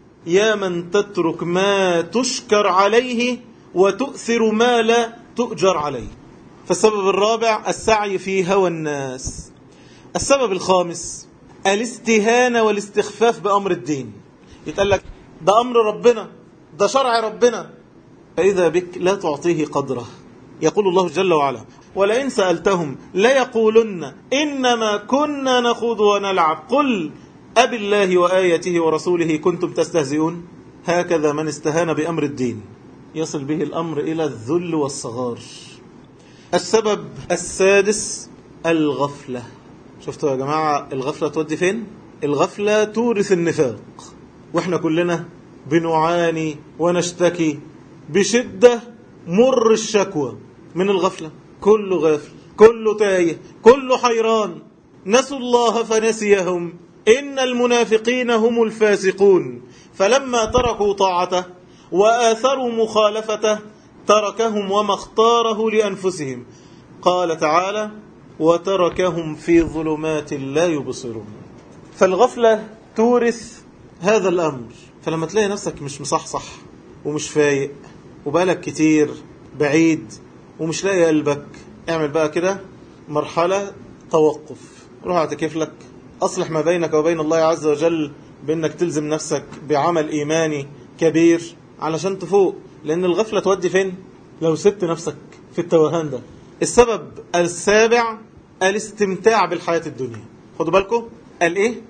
يا من تترك ما تشكر عليه وتؤثر ما لا تؤجر عليه. فالسبب الرابع السعي في هوى الناس. السبب الخامس الاستهانة والاستخفاف بأمر الدين. يتقال لك ده أمر ربنا، ده شرع ربنا، فإذا بك لا تعطيه قدره. يقول الله جل وعلا: ولئن سألتهم ليقولن إنما كنا نخوض ونلعب قل أبي الله وآياته ورسوله كنتم تستهزئون. هكذا من استهان بأمر الدين يصل به الأمر إلى الذل والصغار. السبب السادس الغفلة. شفتوا يا جماعة الغفلة تودي فين؟ الغفلة تورث النفاق، واحنا كلنا بنعاني ونشتكي بشدة مر الشكوى من الغفلة. كله غافل، كله تايه، كله حيران. نسوا الله فنسيهم إن المنافقين هم الفاسقون، فلما تركوا طاعته وآثروا مخالفته تركهم وما اختاره لأنفسهم. قال تعالى وتركهم في ظلمات لا يبصرون. فالغفلة تورث هذا الأمر. فلما تلاقي نفسك مش مصحصح ومش فايق وبقالك كتير بعيد ومش لاقي قلبك، اعمل بقى كده مرحلة توقف، روح اعتكف لك، أصلح ما بينك وبين الله عز وجل بأنك تلزم نفسك بعمل إيماني كبير علشان تفوق. لأن الغفلة تودي فين؟ لو سبت نفسك في التوهان ده. السبب السابع الاستمتاع بالحياة الدنيا. خدوا بالكم الايه؟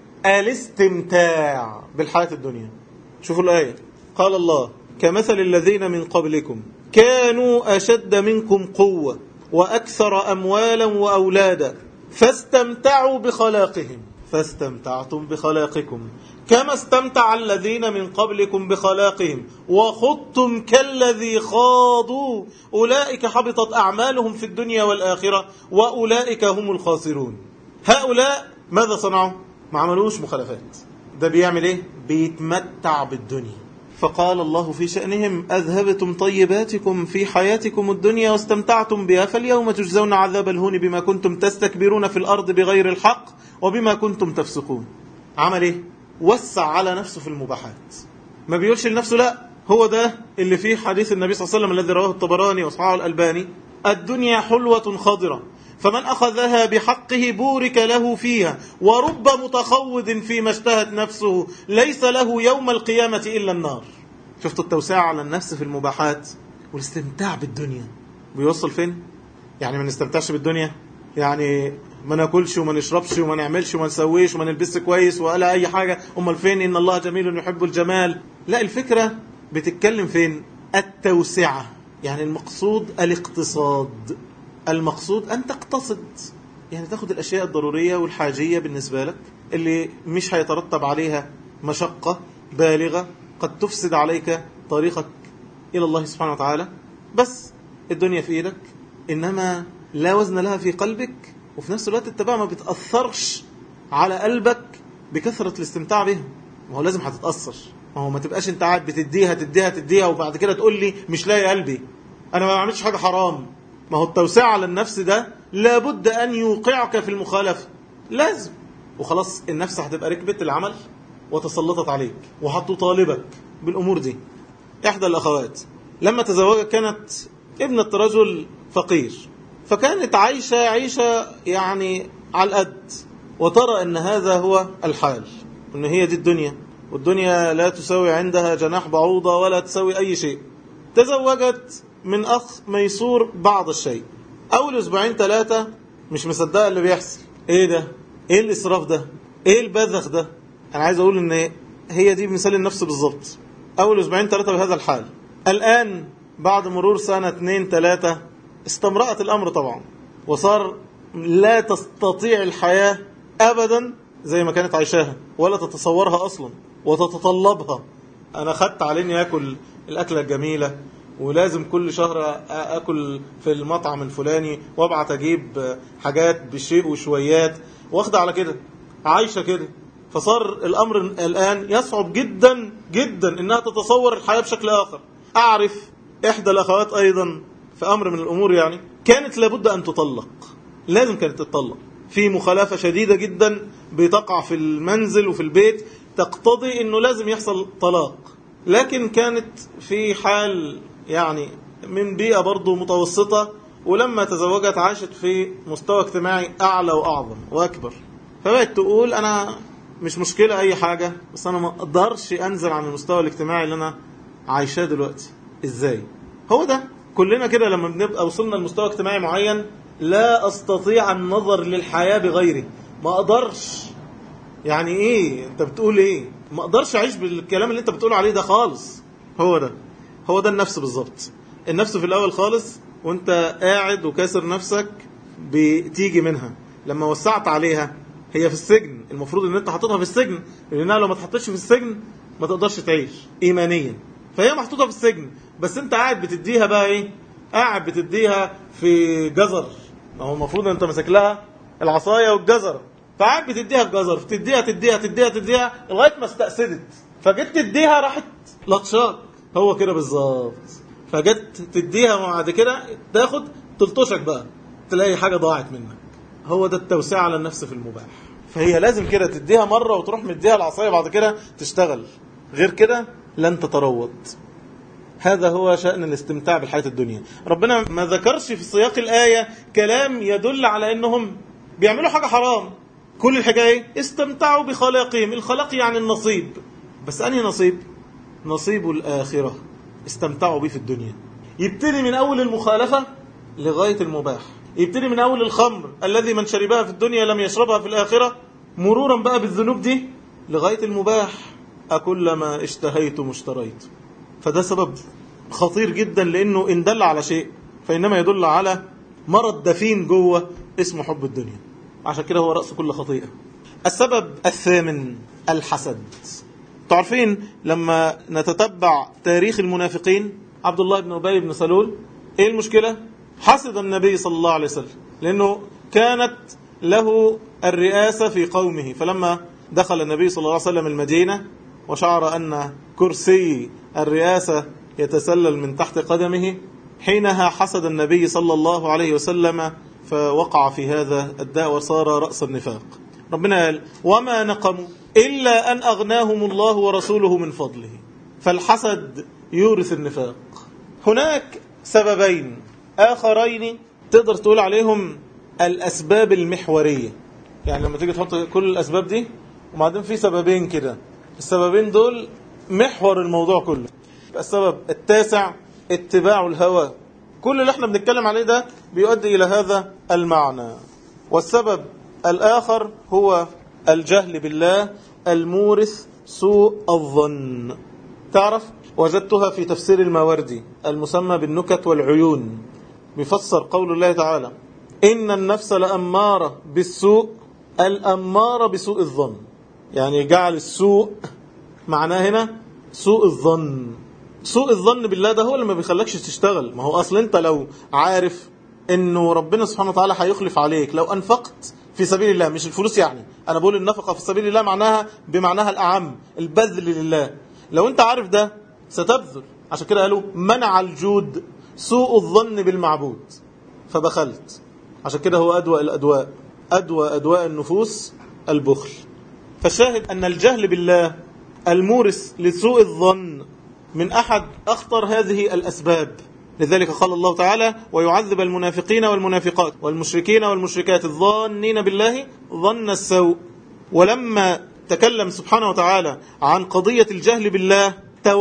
الاستمتاع بالحياة الدنيا. شوفوا الآية، قال الله كمثل الذين من قبلكم كانوا أشد منكم قوة وأكثر أموالا وأولادا فاستمتعوا بخلاقهم فاستمتعتم بخلاقكم كما استمتع الذين من قبلكم بخلاقهم وخضتم كالذي خاضوا أولئك حبطت أعمالهم في الدنيا والآخرة وأولئك هم الخاسرون. هؤلاء ماذا صنعوا؟ ما عملوش مخالفات، ده بيعمل ايه؟ بيتمتع بالدنيا. فقال الله في شأنهم أذهبتم طيباتكم في حياتكم الدنيا واستمتعتم بها فاليوم تجزون عذاب الهون بما كنتم تستكبرون في الأرض بغير الحق وبما كنتم تفسقون. عمل ايه؟ وسع على نفسه في المباحات، ما بيقولش لنفسه لا. هو ده اللي فيه حديث النبي صلى الله عليه وسلم الذي رواه الطبراني وصححه الألباني: الدنيا حلوة خضرة فمن أخذها بحقه بورك له فيها ورب متخوض فيما اشتهت نفسه ليس له يوم القيامة إلا النار. شفتوا التوسع على النفس في المباحات والاستمتاع بالدنيا بيوصل فين؟ يعني ما نستمتعش بالدنيا، يعني ما ناكلش وما نشربش وما نعملش وما نسويش وما نلبس كويس ولا أي حاجة، أمال فين إن الله جميل يحب الجمال؟ لا، الفكرة بتتكلم فين؟ التوسعة. يعني المقصود الاقتصاد، المقصود أن تقتصد، يعني تاخد الأشياء الضرورية والحاجية بالنسبة لك اللي مش هيترتب عليها مشقة بالغة قد تفسد عليك طريقك إلى الله سبحانه وتعالى. بس الدنيا في إيدك، إنما لا وزن لها في قلبك، وفي نفس الوقت التبع ما بتأثرش على قلبك بكثرة الاستمتاع بها. ما هو لازم هتتأثر، ما هو ما تبقاش انت قاعد بتديها تديها تديها وبعد كده تقول لي مش لاقي قلبي، أنا ما بعملش حاجة حرام. ما هو التوسع على النفس ده لابد أن يوقعك في المخالفة، لازم. وخلاص النفس هتبقى ركبت العمل وتسلطت عليك وهتطالبك بالأمور دي. إحدى الأخوات لما تزوجت كانت ابنة رجل فقير، فكانت عايشة عيشة يعني على القد، وترى أن هذا هو الحال، أن هي دي الدنيا، والدنيا لا تساوي عندها جناح بعوضة ولا تساوي أي شيء. تزوجت من أخ ميسور بعض الشيء. أول أسبوعين ثلاثة مش مصدقة اللي بيحصل. إيه ده؟ إيه الإسراف ده؟ إيه البذخ ده؟ أنا عايز أقول إن هي دي مثال النفس بالضبط. أول أسبوعين ثلاثة بهذا الحال. الآن بعد مرور سنة اثنين ثلاثة استمرأت الأمر طبعا، وصار لا تستطيع الحياة أبدا زي ما كانت عايشاها، ولا تتصورها أصلا وتتطلبها. أنا خدت عليني أكل الأكلة الجميلة، ولازم كل شهر أكل في المطعم الفلاني، وابعت أجيب حاجات بشيء وشويات، واخدة على كده، عايشة كده. فصار الأمر الآن يصعب جدا جدا إنها تتصور الحياة بشكل آخر. أعرف إحدى الأخوات أيضا في أمر من الأمور يعني كانت لابد أن تطلق، لازم كانت تطلق في مخالفة شديدة جدا بتقع في المنزل وفي البيت تقتضي أنه لازم يحصل طلاق، لكن كانت في حال يعني من بيئة برضو متوسطة، ولما تزوجت عاشت في مستوى اجتماعي أعلى وأعظم وأكبر. فبقت تقول أنا مش مشكلة أي حاجة، بس أنا ما أقدرش أنزل عن المستوى الاجتماعي اللي أنا عايشاه دلوقتي. إزاي؟ هو ده كلنا كده لما بنبقى وصلنا لمستوى اجتماعي معين، لا أستطيع النظر للحياة بغيره، ما أقدرش. يعني إيه؟ أنت بتقول إيه؟ ما أقدرش أعيش بالكلام اللي أنت بتقول عليه ده خالص. هو ده هو ده النفس بالظبط. النفس في الأول خالص وانت قاعد وكاسر نفسك بتيجي منها. لما وسعت عليها هي في السجن، المفروض ان انت حاططها في السجن، لانها لو ما تحطش في السجن ما تقدرش تعيش ايمانيا. فهي محطوطة في السجن، بس انت قاعد بتديها بقى ايه؟ قاعد بتديها في جزر. ما هو المفروض ان انت ماسك لها العصاية والجزر، فقاعد بتديها الجزر، تديها تديها تديها تديها لغاية ما استأسدت، فجيت تديها راحت لطشاك. هو كده بالظبط. فجيت تديها وبعد كده تاخد تلطشك بقى، تلاقي حاجة ضاعت منك. هو ده التوسيع على النفس في المباح. فهي لازم كده تديها مرة وتروح مديها العصاية بعد كده تشتغل، غير كده لن تتروض. هذا هو شأن الاستمتاع بالحياة الدنيا. ربنا ما ذكرش في سياق الآية كلام يدل على أنهم بيعملوا حاجة حرام. كل الحكاية استمتعوا بخلاقهم. الخلاق يعني النصيب، بس أنهي نصيب؟ نصيب الآخرة استمتعوا به في الدنيا. يبتدي من أول المخالفة لغاية المباح، يبتدي من أول الخمر الذي من شربها في الدنيا لم يشربها في الآخرة، مرورا بقى بالذنوب دي لغاية المباح. أكلما اشتهيتم اشتريت. فده سبب خطير جدا، لأنه إن دل على شيء فإنما يدل على مرض دفين جوه اسمه حب الدنيا. عشان كده هو رأس كل خطيئة. السبب الثامن الحسد. تعرفين لما نتتبع تاريخ المنافقين، عبد الله بن أبي بن سلول ايه المشكلة؟ حسد النبي صلى الله عليه وسلم، لأنه كانت له الرئاسة في قومه. فلما دخل النبي صلى الله عليه وسلم المدينة وشعر أن كرسي الرئاسة يتسلل من تحت قدمه، حينها حسد النبي صلى الله عليه وسلم، فوقع في هذا الداء وصار رأس النفاق. ربنا قال وما نقموا إلا أن أغناهم الله ورسوله من فضله. فالحسد يورث النفاق. هناك سببين آخرين تقدر تقول عليهم الأسباب المحورية. يعني لما تيجي تحط كل الأسباب دي وبعدين في سببين كده، السببين دول محور الموضوع كله. السبب التاسع اتباع الهوى. كل اللي احنا بنتكلم عليه ده بيؤدي إلى هذا المعنى. والسبب الآخر هو الجهل بالله المورث سوء الظن. تعرف وجدتها في تفسير الماوردي المسمى بالنكت والعيون، بيفسر قول الله تعالى إن النفس لأمارة بالسوء، الأمارة بسوء الظن. يعني جعل السوء معناه هنا سوء الظن. سوء الظن بالله ده هو اللي ما بيخلكش تشتغل. ما هو أصل أنت لو عارف إنه ربنا سبحانه وتعالى هيخلف عليك لو أنفقت في سبيل الله، مش الفلوس يعني، أنا بقول النفقة في سبيل الله معناها بمعناها الأعم، البذل لله. لو أنت عارف ده ستبذل. عشان كده قالوا منع الجود سوء الظن بالمعبود فبخلت. عشان كده هو أدواء الأدواء، أدواء أدواء النفوس البخل. فالشاهد أن الجهل بالله المورث لسوء الظن من أحد أخطر هذه الأسباب. لذلك قال الله تعالى ويعذب المنافقين والمنافقات والمشركين والمشركات الظانين بالله ظن السوء. ولما تكلم سبحانه وتعالى عن قضية الجهل بالله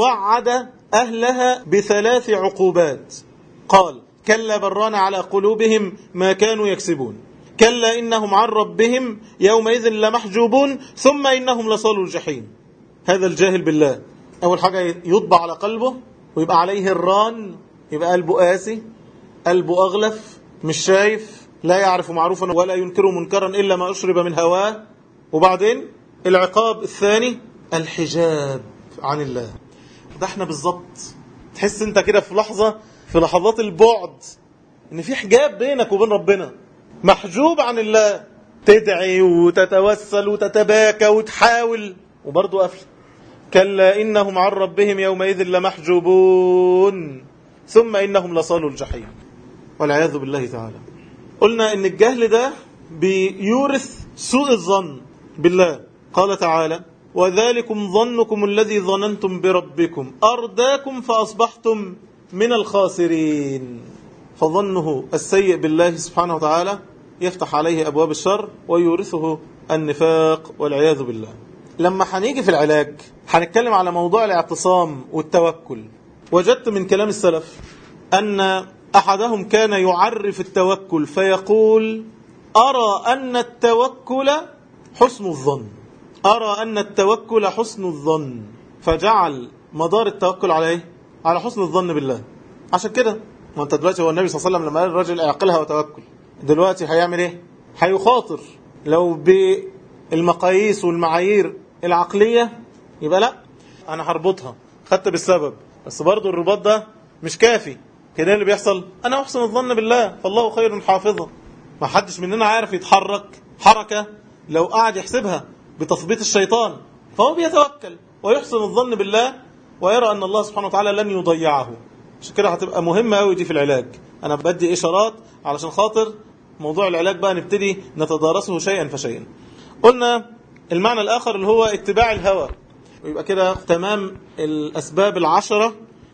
توعد أهلها بثلاث عقوبات. قال كلا بران على قلوبهم ما كانوا يكسبون، كلا إنهم عن ربهم يومئذ لمحجوبون، ثم إنهم لصالوا الجحيم. هذا الجاهل بالله أول حاجة يطبع على قلبه ويبقى عليه الران، يبقى قلبه قاسي، قلبه أغلف، مش شايف، لا يعرف معروفا ولا ينكر منكرا إلا ما أشرب من هواه. وبعدين العقاب الثاني الحجاب عن الله. ده احنا بالظبط تحس انت كده في لحظة في لحظات البعد ان في حجاب بينك وبين ربنا، محجوب عن الله، تدعي وتتوسل وتتباكى وتحاول وبرضه قفل. كلا إنهم عن ربهم يومئذ لمحجوبون ثم إنهم لصالوا الجحيم والعياذ بالله تعالى. قلنا إن الجهل ده بيورث سوء الظن بالله. قال تعالى وذلكم ظنكم الذي ظننتم بربكم أرداكم فأصبحتم من الخاسرين. فظنه السيء بالله سبحانه وتعالى يفتح عليه أبواب الشر ويورثه النفاق والعياذ بالله. لما هنيجي في العلاج هنتكلم على موضوع الاعتصام والتوكل. وجدت من كلام السلف أن أحدهم كان يعرف التوكل فيقول أرى أن التوكل حسن الظن، أرى أن التوكل حسن الظن، فجعل مدار التوكل على إيه؟ على حسن الظن بالله. عشان كده ما انت دلوقتي هو النبي صلى الله عليه وسلم لما قال الرجل اعقلها وتوكل، دلوقتي هيعمل ايه؟ هيخاطر. لو بالمقاييس والمعايير العقلية يبقى لا، انا هربطها، خدت بالسبب، بس برضو الرباط ده مش كافي. كده اللي بيحصل انا احسن الظن بالله فالله خير حافظا. ما حدش مننا عارف يتحرك حركة لو قاعد يحسبها بتثبيت الشيطان، فهو بيتوكل ويحسن الظن بالله ويرى ان الله سبحانه وتعالى لن يضيعه. عشان كده هتبقى مهمة قوي دي في العلاج. انا بدي اشارات علشان خاطر موضوع العلاج بقى نبتدي نتدارسه شيئا فشيئا. قلنا المعنى الاخر اللي هو اتباع الهوى، ويبقى كده تمام الاسباب العشرة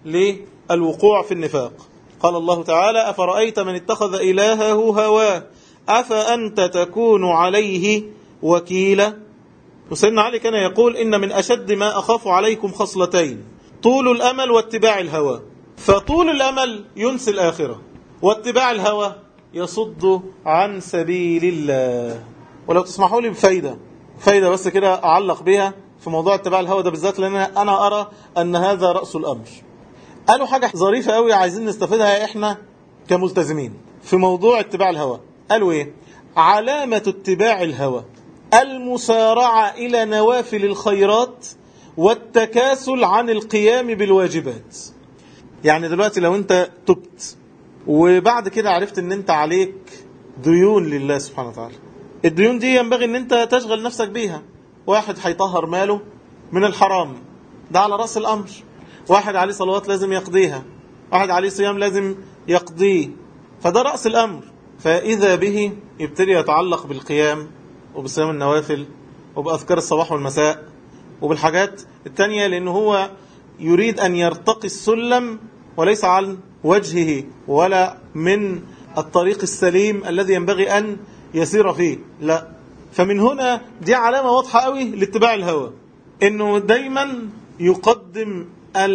للوقوع في النفاق. قال الله تعالى أفرأيت من اتخذ إلهه هواه أفأنت تكون عليه وكيلا. وسيدنا علي كان يقول إن من أشد ما أخاف عليكم خصلتين، طول الأمل واتباع الهوى. فطول الأمل ينسي الآخرة، واتباع الهوى يصد عن سبيل الله. ولو تسمحوا لي بفايدة فايدة بس كده أعلق بها في موضوع اتباع الهوى ده بالذات، لأن أنا أرى أن هذا رأس الأمر. قالوا حاجة ظريفة قوي عايزين نستفيدها احنا كملتزمين في موضوع اتباع الهوى. قالوا ايه؟ علامة اتباع الهوى المسارعة الى نوافل الخيرات والتكاسل عن القيام بالواجبات. يعني دلوقتي لو انت تبت وبعد كده عرفت ان انت عليك ديون لله سبحانه وتعالى، الديون دي ينبغي ان انت تشغل نفسك بيها. واحد هيطهر ماله من الحرام، ده على رأس الامر. واحد عليه صلوات لازم يقضيها، واحد عليه صيام لازم يقضيه، فده رأس الأمر. فإذا به يبتدي يتعلق بالقيام وبصيام النوافل وبأذكار الصباح والمساء وبالحاجات التانية، لأنه هو يريد أن يرتقي السلم وليس عن وجهه ولا من الطريق السليم الذي ينبغي أن يسير فيه، لا. فمن هنا دي علامة واضحة قوي لاتباع الهوى، إنه دايما يقدم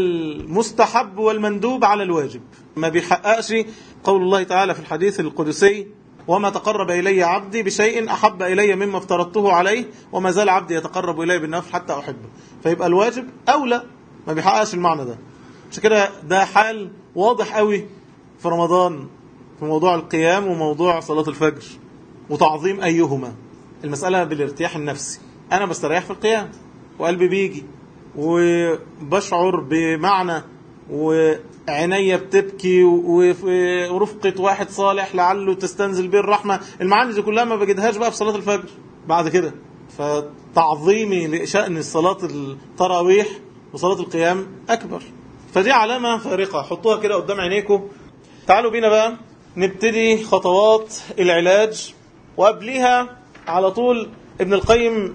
المستحب والمندوب على الواجب، ما بيحققش قول الله تعالى في الحديث القدسي وما تقرب إلي عبدي بشيء أحب إلي مما افترضته عليه وما زال عبدي يتقرب إلي بالنفل حتى أحبه. فيبقى الواجب أولى، ما بيحققش المعنى ده. عشان كده ده حال واضح قوي في رمضان في موضوع القيام وموضوع صلاة الفجر وتعظيم أيهما. المسألة بالارتياح النفسي، أنا بستريح في القيام وقلبي بيجي وبشعر بمعنى وعناية بتبكي ورفقة واحد صالح لعله تستنزل به الرحمة. المعاني دي كلها ما بجدهاش بقى في صلاة الفجر بعد كده. فتعظيمي لشأن الصلاة التراويح وصلاة القيام أكبر. فدي علامة فارقة، حطوها كده قدام عينيكم. تعالوا بينا بقى نبتدي خطوات العلاج. وقبلها على طول ابن القيم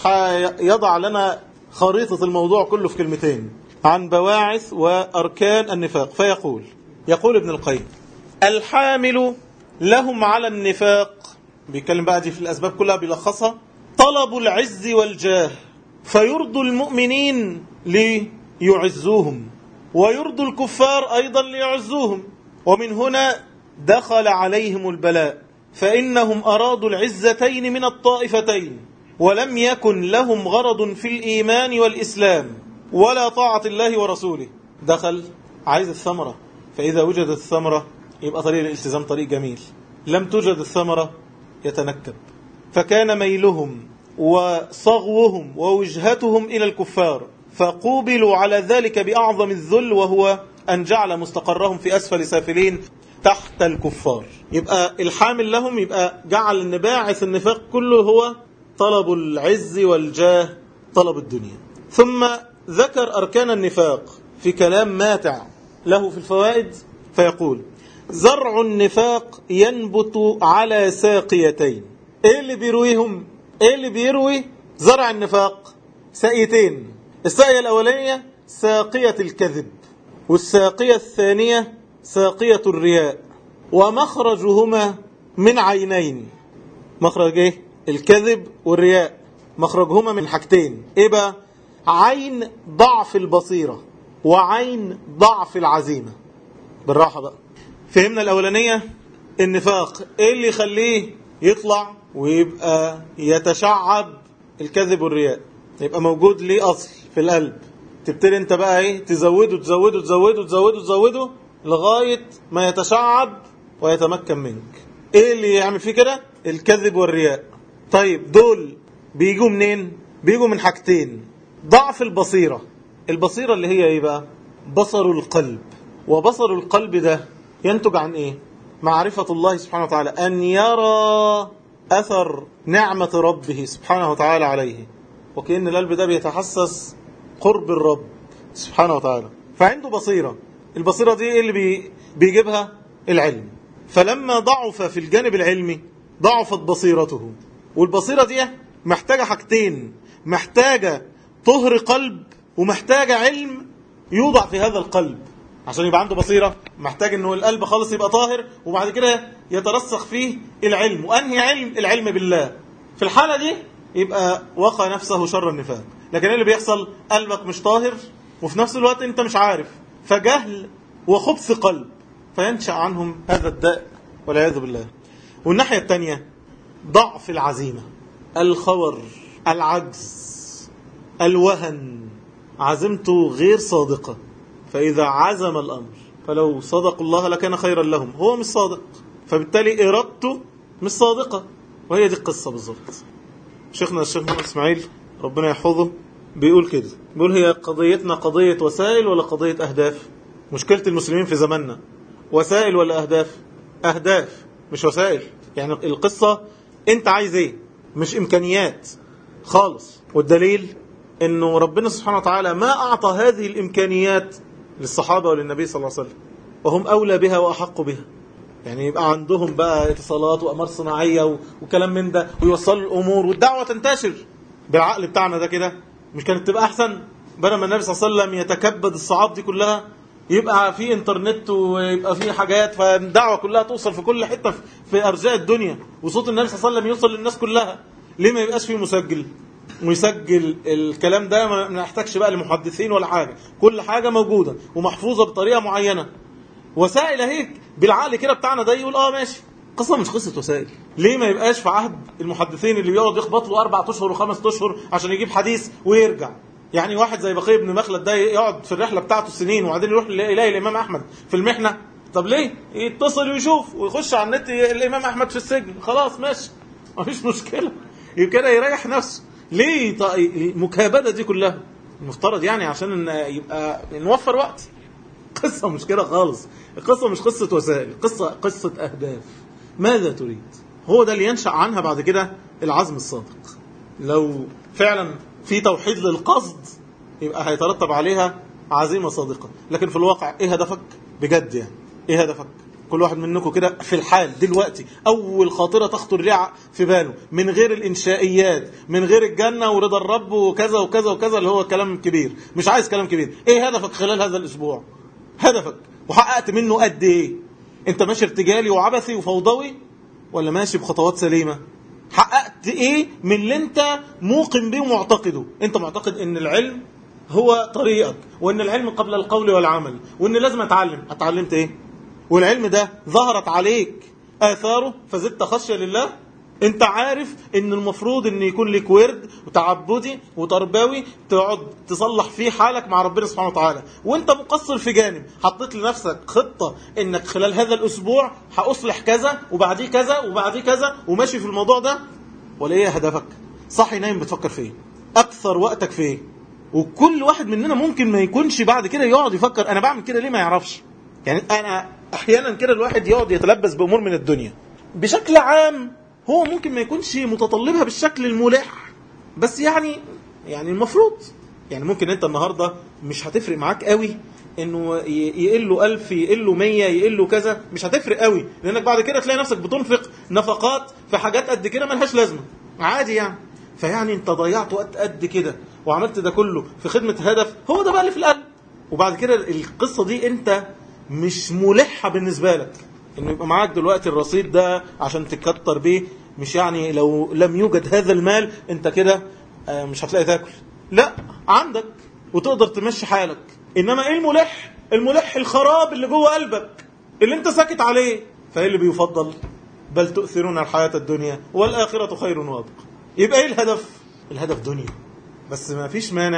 يضع لنا خريطة الموضوع كله في كلمتين عن بواعث وأركان النفاق. فيقول يقول ابن القيم الحامل لهم على النفاق، بيتكلم بقى دي في الأسباب كلها بيلخصها، طلب العز والجاه، فيرضوا المؤمنين ليعزوهم ويرضوا الكفار أيضا ليعزوهم. ومن هنا دخل عليهم البلاء، فإنهم أرادوا العزتين من الطائفتين ولم يكن لهم غرض في الإيمان والإسلام ولا طاعة الله ورسوله. دخل عايز الثمرة، فإذا وجدت الثمرة يبقى طريق الالتزام طريق جميل، لم توجد الثمرة يتنكب. فكان ميلهم وصغوهم ووجهتهم إلى الكفار، فقوبلوا على ذلك بأعظم الذل، وهو أن جعل مستقرهم في أسفل سافلين تحت الكفار. يبقى الحامل لهم يبقى جعل ان باعث النفاق كله هو طلب العز والجاه، طلب الدنيا. ثم ذكر أركان النفاق في كلام ماتع له في الفوائد، فيقول زرع النفاق ينبت على ساقيتين. ايه اللي بيرويهم؟ ايه اللي بيروي زرع النفاق؟ ساقيتين. الساقية الأولانية ساقية الكذب، والساقية الثانية ساقية الرياء، ومخرجهما من عينين. مخرج ايه؟ الكذب والرياء مخرجهما من حاجتين. ايه بقى؟ عين ضعف البصيرة وعين ضعف العزيمة. بالراحة بقى، فهمنا الأولانية النفاق ايه اللي يخليه يطلع ويبقى يتشعب؟ الكذب والرياء، يبقى موجود ليه أصل في القلب. تبتدي انت بقى ايه؟ تزوده تزوده تزوده تزوده تزوده لغاية ما يتشعب ويتمكن منك. ايه اللي يعمل فيه كده؟ الكذب والرياء. طيب دول بيجوا منين؟ بيجوا من حاجتين: ضعف البصيرة. البصيرة اللي هي ايه بقى؟ بصر القلب. وبصر القلب ده ينتج عن ايه؟ معرفة الله سبحانه وتعالى، ان يرى اثر نعمة ربه سبحانه وتعالى عليه، وكأن القلب ده بيتحسس قرب الرب سبحانه وتعالى، فعنده بصيرة. البصيرة دي ايه اللي بي بيجيبها؟ العلم. فلما ضعف في الجانب العلمي ضعفت بصيرته. والبصيرة دي محتاجة حاجتين: محتاجة طهر قلب، ومحتاجة علم يوضع في هذا القلب. عشان يبقى عنده بصيرة محتاج انه القلب خالص يبقى طاهر، وبعد كده يترسخ فيه العلم. وانهي علم؟ العلم بالله. في الحالة دي يبقى وقى نفسه شر النفاق. لكن ايه اللي بيحصل؟ قلبك مش طاهر، وفي نفس الوقت انت مش عارف، فجهل وخبث قلب، فينشأ عنهم هذا الداء والعياذ بالله. والناحية التانية ضعف العزيمة، الخور، العجز، الوهن، عزمته غير صادقة. فإذا عزم الأمر فلو صدقوا الله لكان خيرا لهم، هو مش صادق، فبالتالي إرادته مش صادقة. وهي دي القصة بالظبط. شيخنا الشيخ محمد إسماعيل ربنا يحفظه بيقول كده، بيقول هي قضيتنا قضية وسائل ولا قضية أهداف؟ مشكلة المسلمين في زماننا وسائل ولا أهداف؟ أهداف مش وسائل. يعني القصة أنت عايز إيه، مش إمكانيات خالص. والدليل أنه ربنا سبحانه وتعالى ما أعطى هذه الإمكانيات للصحابة وللنبي صلى الله عليه وسلم، وهم أولى بها وأحق بها. يعني يبقى عندهم بقى اتصالات وأمار صناعية وكلام من ده، ويوصلوا الأمور والدعوة تنتشر. بالعقل بتاعنا ده كده مش كانت تبقى أحسن؟ بدل ما النبي صلى الله عليه وسلم يتكبد الصعاب دي كلها، يبقى في انترنت ويبقى في حاجات، فالدعوة كلها توصل في كل حتة في أرجاء الدنيا، وصوت النبي صلى الله عليه وسلم يوصل للناس كلها. ليه ما يبقاش فيه مسجل ويسجل الكلام ده؟ ما نحتاجش بقى لمحدثين ولا حاجة، كل حاجة موجودة ومحفوظة بطريقة معينة. وسائل هيك بالعقل كده بتاعنا ده يقول اه ماشي. قصة مش قصة وسائل. ليه ما يبقاش في عهد المحدثين اللي بيقعد يخبط له أربعة أشهر وخمس أشهر عشان يجيب حديث ويرجع؟ يعني واحد زي بقي بن مخلد ده يقعد في الرحلة بتاعته سنين، وبعدين يروح يلاقي الإمام أحمد في المحنة. طب ليه؟ يتصل ويشوف ويخش على النت الإمام أحمد في السجن، خلاص ماشي مفيش مشكلة، يبقى كده يريح نفسه. ليه المكابدة دي كلها؟ المفترض يعني عشان يبقى نوفر وقت. قصة مش كده خالص. القصة مش قصة وسائل، قصة قصة أهداف. ماذا تريد؟ هو ده اللي ينشأ عنها بعد كده العزم الصادق. لو فعلا في توحيد للقصد يبقى هيترتب عليها عزيمة صادقة. لكن في الواقع ايه هدفك بجد؟ يعني ايه هدفك؟ كل واحد منكم كده في الحال دلوقتي اول خاطرة تخطر ليه في باله، من غير الانشائيات، من غير الجنة ورضا الرب وكذا وكذا وكذا اللي هو كلام كبير، مش عايز كلام كبير. ايه هدفك خلال هذا الاسبوع؟ هدفك وحققت منه قد ايه؟ انت ماشي ارتجالي وعبثي وفوضوي، ولا ماشي بخطوات سليمة؟ حققت ايه من اللي انت موقن به ومعتقده؟ انت معتقد ان العلم هو طريقك، وان العلم قبل القول والعمل، وان لازم اتعلم. اتعلمت ايه؟ والعلم ده ظهرت عليك آثاره فزدت خشية لله؟ انت عارف ان المفروض ان يكون لك ورد وتعبدي وتربوي تقعد تصلح فيه حالك مع ربنا سبحانه وتعالى، وانت مقصر في جانب، حطيت لنفسك خطة انك خلال هذا الاسبوع هأصلح كذا وبعديه كذا وبعديه كذا، وماشي في الموضوع ده. ولا ايه هدفك؟ صحي نايم بتفكر في ايه؟ اكثر وقتك في ايه؟ وكل واحد مننا ممكن ما يكونش بعد كده يقعد يفكر انا بعمل كده ليه، ما يعرفش. يعني انا احيانا كده الواحد يقعد يتلبس بامور من الدنيا بشكل عام هو ممكن ما يكونش متطلبها بالشكل الملح، بس يعني يعني المفروض يعني ممكن انت النهاردة مش هتفرق معاك قوي انه يقله ألف يقله مية يقله كذا، مش هتفرق قوي، لانك بعد كده تلاقي نفسك بتنفق نفقات في حاجات قد كده ملهاش لازمة عادي يعني. فيعني انت ضيعت وقت قد كده وعملت ده كله في خدمة هدف هو ده بقى اللي في القلب، وبعد كده القصة دي انت مش ملحة بالنسبة لك انه يبقى معاك دلوقتي الرصيد ده عشان تكتر بيه. مش يعني لو لم يوجد هذا المال انت كده مش هتلاقي تاكل، لا عندك وتقدر تمشي حالك. انما ايه الملح؟ الملح الخراب اللي جوه قلبك اللي انت ساكت عليه. فايه اللي بيفضل؟ بل تؤثرون الحياة الدنيا والآخرة خير وابقى. يبقى ايه الهدف؟ الهدف دنيا، بس ما فيش مانع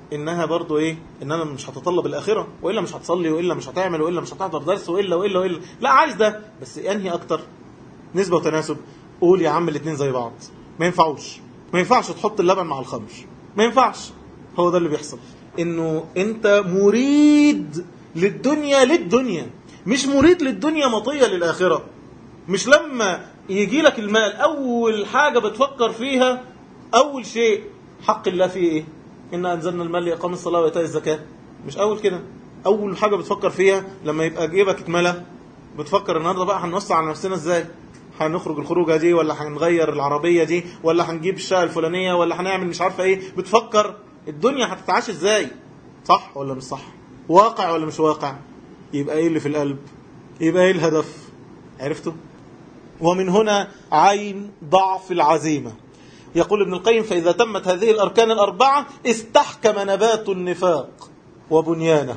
إنها برضو إيه؟ إننا مش هتطلب الآخرة، وإلا مش هتصلي، وإلا مش هتعمل، وإلا مش هتحضر درس، وإلا وإلا وإلا. لا، عايز ده بس أنهي أكتر؟ نسبة وتناسب. قول يا عم الاتنين زي بعض، ما ينفعوش. ما ينفعش تحط اللبن مع الخمر، ما ينفعش. هو ده اللي بيحصل، إنه أنت مريد للدنيا للدنيا، مش مريد للدنيا مطية للآخرة. مش لما يجي لك المال أول حاجة بتفكر فيها، أول شيء حق الله فيه إيه؟ إن أنزلنا المال لإقام الصلاة وإيتاء الزكاة. مش أول كده. أول حاجة بتفكر فيها لما يبقى جيبك اتملى، بتفكر النهاردة بقى هنوسع على نفسنا إزاي؟ هنخرج الخروجة دي، ولا هنغير العربية دي، ولا هنجيب الشقة الفلانية، ولا هنعمل مش عارفة إيه. بتفكر الدنيا هتتعاش إزاي؟ صح ولا مش صح؟ واقع ولا مش واقع؟ يبقى إيه اللي في القلب؟ يبقى إيه الهدف؟ عرفتوا؟ ومن هنا عين ضعف العزيمة. يقول ابن القيم: فإذا تمت هذه الأركان الأربعة استحكم نبات النفاق وبنيانه،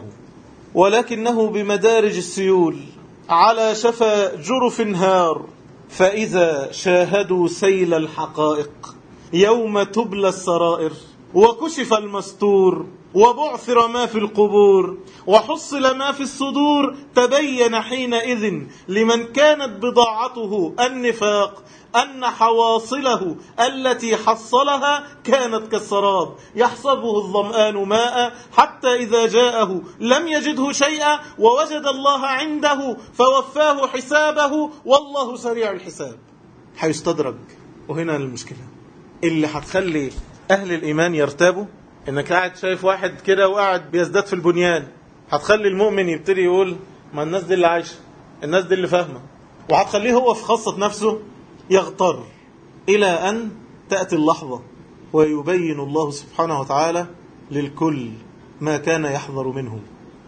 ولكنه بمدارج السيول على شفا جرف هار، فإذا شاهدوا سيل الحقائق يوم تبلى السرائر وكشف المستور وبعثر ما في القبور وحصل ما في الصدور، تبين حينئذ لمن كانت بضاعته النفاق أن حواصله التي حصلها كانت كالسراب يحسبه الظمآن ماء حتى إذا جاءه لم يجده شيئا ووجد الله عنده فوفاه حسابه والله سريع الحساب. هيستدرج. وهنا المشكلة اللي هتخلي أهل الإيمان يرتابوا، إنك قاعد شايف واحد كده وقاعد بيزداد في البنيان، هتخلي المؤمن يبتدي يقول ما الناس دي اللي عايشة، الناس دي اللي فاهمة، وهتخليه هو في خاصة نفسه يغتر، إلى أن تأتي اللحظة ويبين الله سبحانه وتعالى للكل ما كان يحذر منه.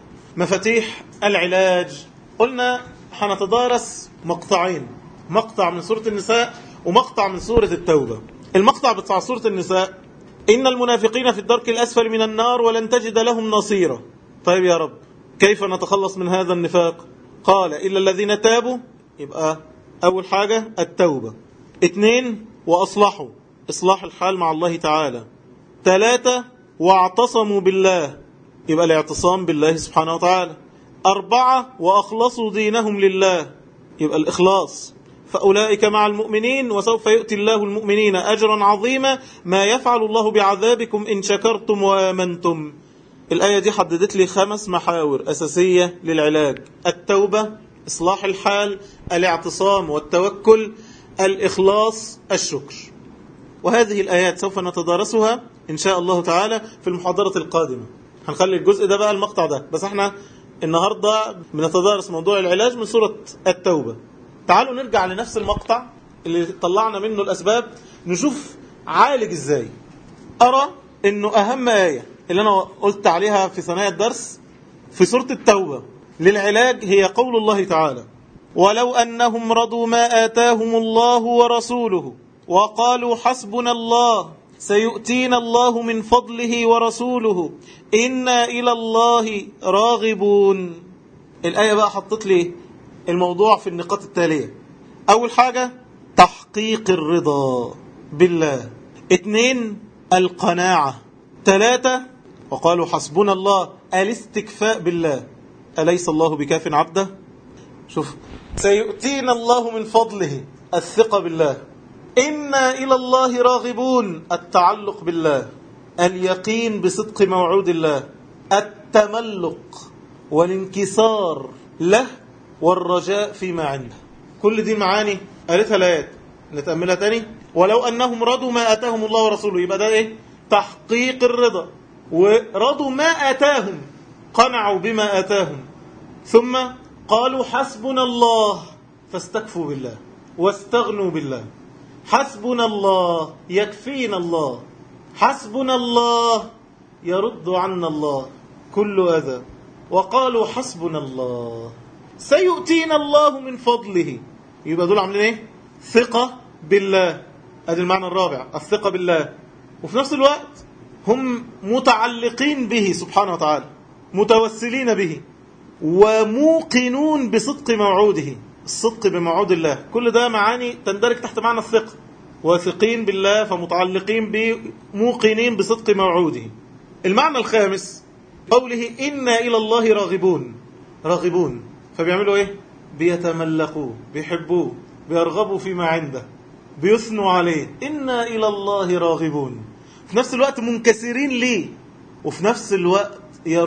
مفاتيح العلاج. قلنا هنتدارس مقطعين، مقطع من سورة النساء ومقطع من سورة التوبة. المقطع بتاع سورة النساء: إن المنافقين في الدرك الأسفل من النار ولن تجد لهم نصيرا. طيب يا رب، كيف نتخلص من هذا النفاق؟ قال: إلا الذين تابوا. يبقى أول حاجة التوبة. اثنين: وأصلحوا، إصلاح الحال مع الله تعالى. ثلاثة: واعتصموا بالله، يبقى الاعتصام بالله سبحانه وتعالى. أربعة: وأخلصوا دينهم لله، يبقى الإخلاص. فأولئك مع المؤمنين وسوف يؤتي الله المؤمنين أجرا عظيما ما يفعل الله بعذابكم إن شكرتم وآمنتم. الآية دي حددت لي خمس محاور أساسية للعلاج: التوبة، إصلاح الحال، الاعتصام والتوكل، الإخلاص، الشكر. وهذه الآيات سوف نتدارسها إن شاء الله تعالى في المحاضرة القادمة. هنخلي الجزء ده بقى المقطع ده، بس احنا النهاردة بنتدارس موضوع العلاج من سورة التوبة. تعالوا نرجع لنفس المقطع اللي طلعنا منه الأسباب، نشوف عالج إزاي. أرى إنه أهم آية اللي أنا قلت عليها في ثنايا الدرس في سورة التوبة للعلاج هي قول الله تعالى: ولو أنهم رضوا ما آتاهم الله ورسوله وقالوا حسبنا الله سيؤتينا الله من فضله ورسوله إنا إلى الله راغبون. الآية بقى حطت لي الموضوع في النقاط التالية: أول حاجة تحقيق الرضا بالله. اثنين: القناعة. ثلاثة: وقالوا حسبنا الله الاستكفاء بالله، أليس الله بكاف عبده. شوف، سيؤتينا الله من فضله، الثقة بالله. إنا إلى الله راغبون، التعلق بالله. اليقين بصدق موعود الله. التملق والانكسار له والرجاء فيما عنده. كل دي معاني قالتها الآيات، نتأملها تاني. ولو أنهم رضوا ما آتاهم الله ورسوله، يبقى ده إيه؟ تحقيق الرضا. ورضوا ما آتاهم، قنعوا بما آتاهم. ثم قالوا حسبنا الله فاستكفوا بالله واستغنوا بالله. حسبنا الله يكفينا الله، حسبنا الله يرد عنا الله كل أذى. وقالوا حسبنا الله سيؤتينا الله من فضله، يبقى دول عاملين ايه؟ ثقة بالله. ادي المعنى الرابع، الثقة بالله. وفي نفس الوقت هم متعلقين به سبحانه وتعالى، متوسلين به، وموقنون بصدق موعوده، الصدق بموعود الله. كل ده معاني تندرج تحت معنى الثقة. واثقين بالله فمتعلقين به، موقنين بصدق موعوده. المعنى الخامس قوله إنا إلى الله راغبون. راغبون فبيعملوا إيه؟ بيتملقوا، بيحبوه، بيرغبوا فيما عنده، بيثنوا عليه. إنا إلى الله راغبون، في نفس الوقت منكسرين ليه، وفي نفس الوقت